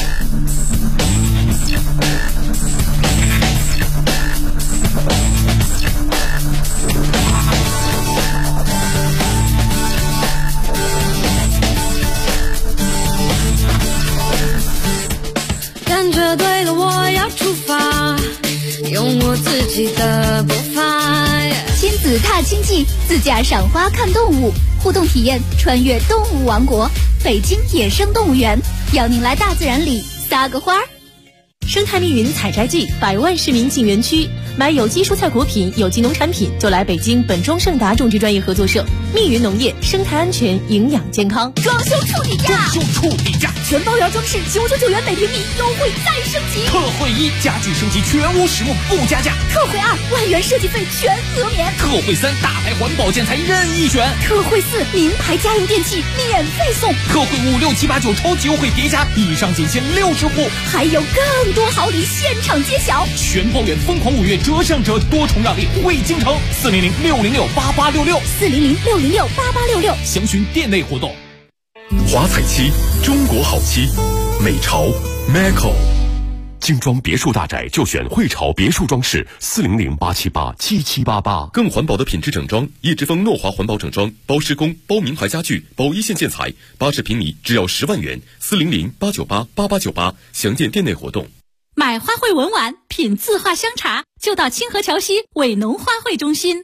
做对了，我要出发，用我自己的步伐。 亲子踏青记，自驾赏花看动物，互动体验穿越动物王国，北京野生动物园，邀您来大自然里撒个花儿。 生态密云采摘季，100万市民进园区，买有机蔬菜果品、有机农产品就来北京本庄盛达种植专业合作社。密云农业，生态安全，营养健康。 装修处底价，全包园装饰999元每平米，优惠再升级。 特惠1，家具升级全屋实木不加价。 特惠2，万元设计费全额免。 特惠3，大牌环保建材任意选。 特惠4，名牌家用电器免费送。 特惠5、6、7、8、9超级优惠叠加，以上仅限60户， 还有更多好礼现场揭晓。 全包园疯狂5月折上折，多重让利惠京城，400-606-8866，400-606-8866，详询店内活动。 华彩漆，中国好漆，美潮 Maco。精装别墅大宅就选汇潮别墅装饰，400-878-7788。更环保的品质整装，叶之峰诺华环保整装，包施工、包名牌家具、包一线建材，80平米只要10万元，400-898-8898，详见店内活动。 买花卉文玩，品字画香茶，就到清河桥西伟农花卉中心。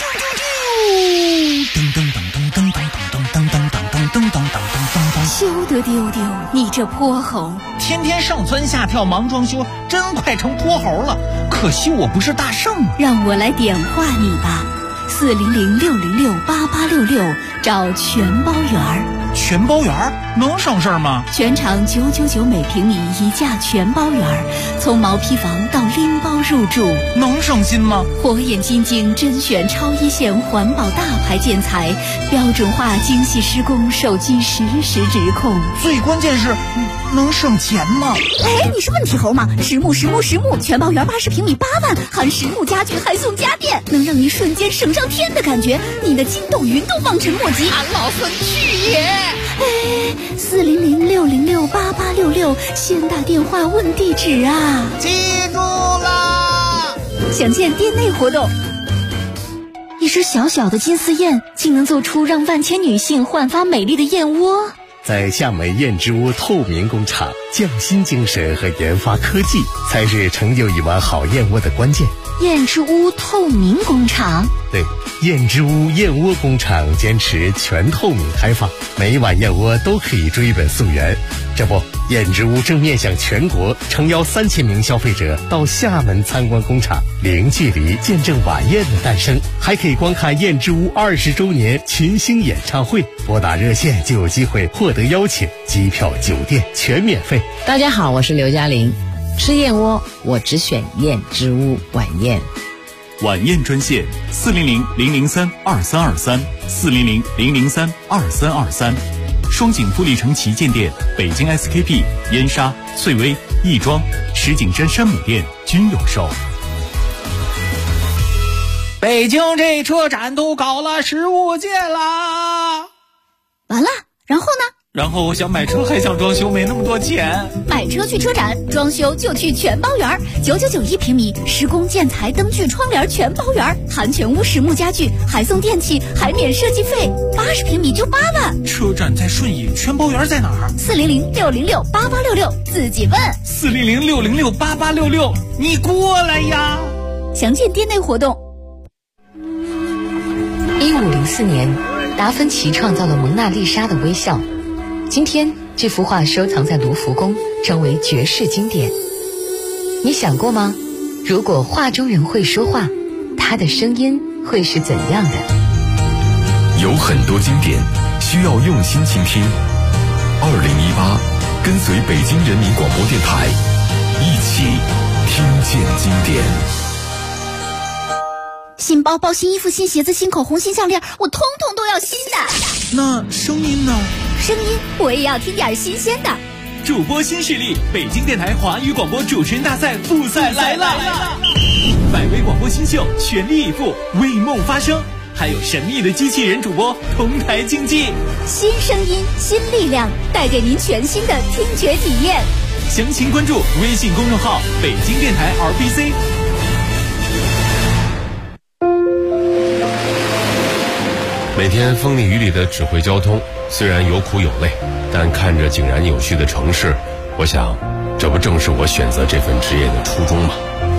休得丢丢，你这泼猴！ 天天上蹿下跳忙装修，真快成泼猴了。可惜我不是大圣啊！ 让我来点化你吧，400-606-8866，找全包园儿。 全包园儿能省事儿吗？ 全场999每平米一价全包园儿，从毛坯房到拎包入住， 能省心吗？ 火眼金睛甄选超一线环保大牌建材，标准化精细施工，手机实时直控。 最关键是能省钱吗？ 哎，你是问题猴吗？实木全包园80平米8万，含实木家具还送家电，能让你瞬间省上天的感觉，你的筋斗云都望尘莫及。 俺老孙去也！ 哎，400-606-8866，先打电话问地址啊！ 记住啦！ 详见店内活动。一只小小的金丝燕，竟能做出让万千女性焕发美丽的燕窝。 在厦门燕之屋透明工厂，匠心精神和研发科技才是成就一碗好燕窝的关键。 燕之屋透明工厂， 对，燕之屋燕窝工厂坚持全透明开放，每碗燕窝都可以追本溯源。这不，燕之屋正面向全国，诚邀3000名消费者到厦门参观工厂，零距离见证晚宴的诞生，还可以观看燕之屋20周年群星演唱会。拨打热线就有机会获得邀请，机票、酒店全免费。 大家好，我是刘嘉玲。吃燕窝，我只选燕之屋晚宴。 晚宴专线400-003-2323，400-003-2323。双井富力城旗舰店、北京 SKP、燕莎、翠微、亦庄、石景山山姆店均有售。 北京这车展都搞了15届啦！ 完了，然后呢？ 然后我想买车还想装修，没那么多钱。 买车去车展，装修就去全包园，999一平米，施工建材、灯具、窗帘全包园，含全屋实木家具，还送电器，还免设计费，80平米就8万。 车展在顺义，全包园在哪儿 ？400-606-8866，自己问。 400-606-8866，你过来呀！ 详见店内活动。 1504年，达芬奇创造了蒙娜丽莎的微笑。今天，这幅画收藏在卢浮宫，成为绝世经典。你想过吗？如果画中人会说话，他的声音会是怎样的？ 有很多经典需要用心倾听。2018，跟随北京人民广播电台，一起听见经典。 新包包、新衣服、新鞋子、新口红、新项链，我通通都要新的。 那声音呢？ 声音我也要听点新鲜的。 主播新势力，北京电台华语广播主持人大赛复赛来了！100位广播新秀全力以赴，为梦发声，还有神秘的机器人主播同台竞技。 新声音，新力量，带给您全新的听觉体验。 详情关注微信公众号北京电台 RBC。 每天风里雨里的指挥交通，虽然有苦有累，但看着井然有序的城市，我想这不正是我选择这份职业的初衷吗？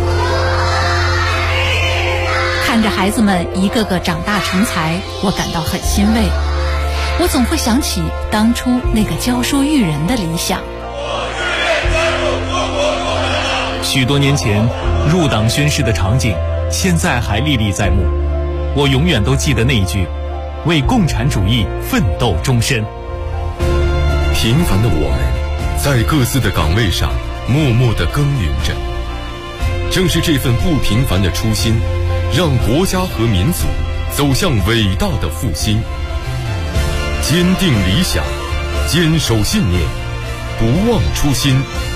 看着孩子们一个个长大成才，我感到很欣慰。我总会想起当初那个教书育人的理想。 许多年前入党宣誓的场景，现在还历历在目。我永远都记得那一句：为共产主义奋斗终身。 平凡的我们，在各自的岗位上默默地耕耘着。正是这份不平凡的初心，让国家和民族走向伟大的复兴。坚定理想，坚守信念，不忘初心。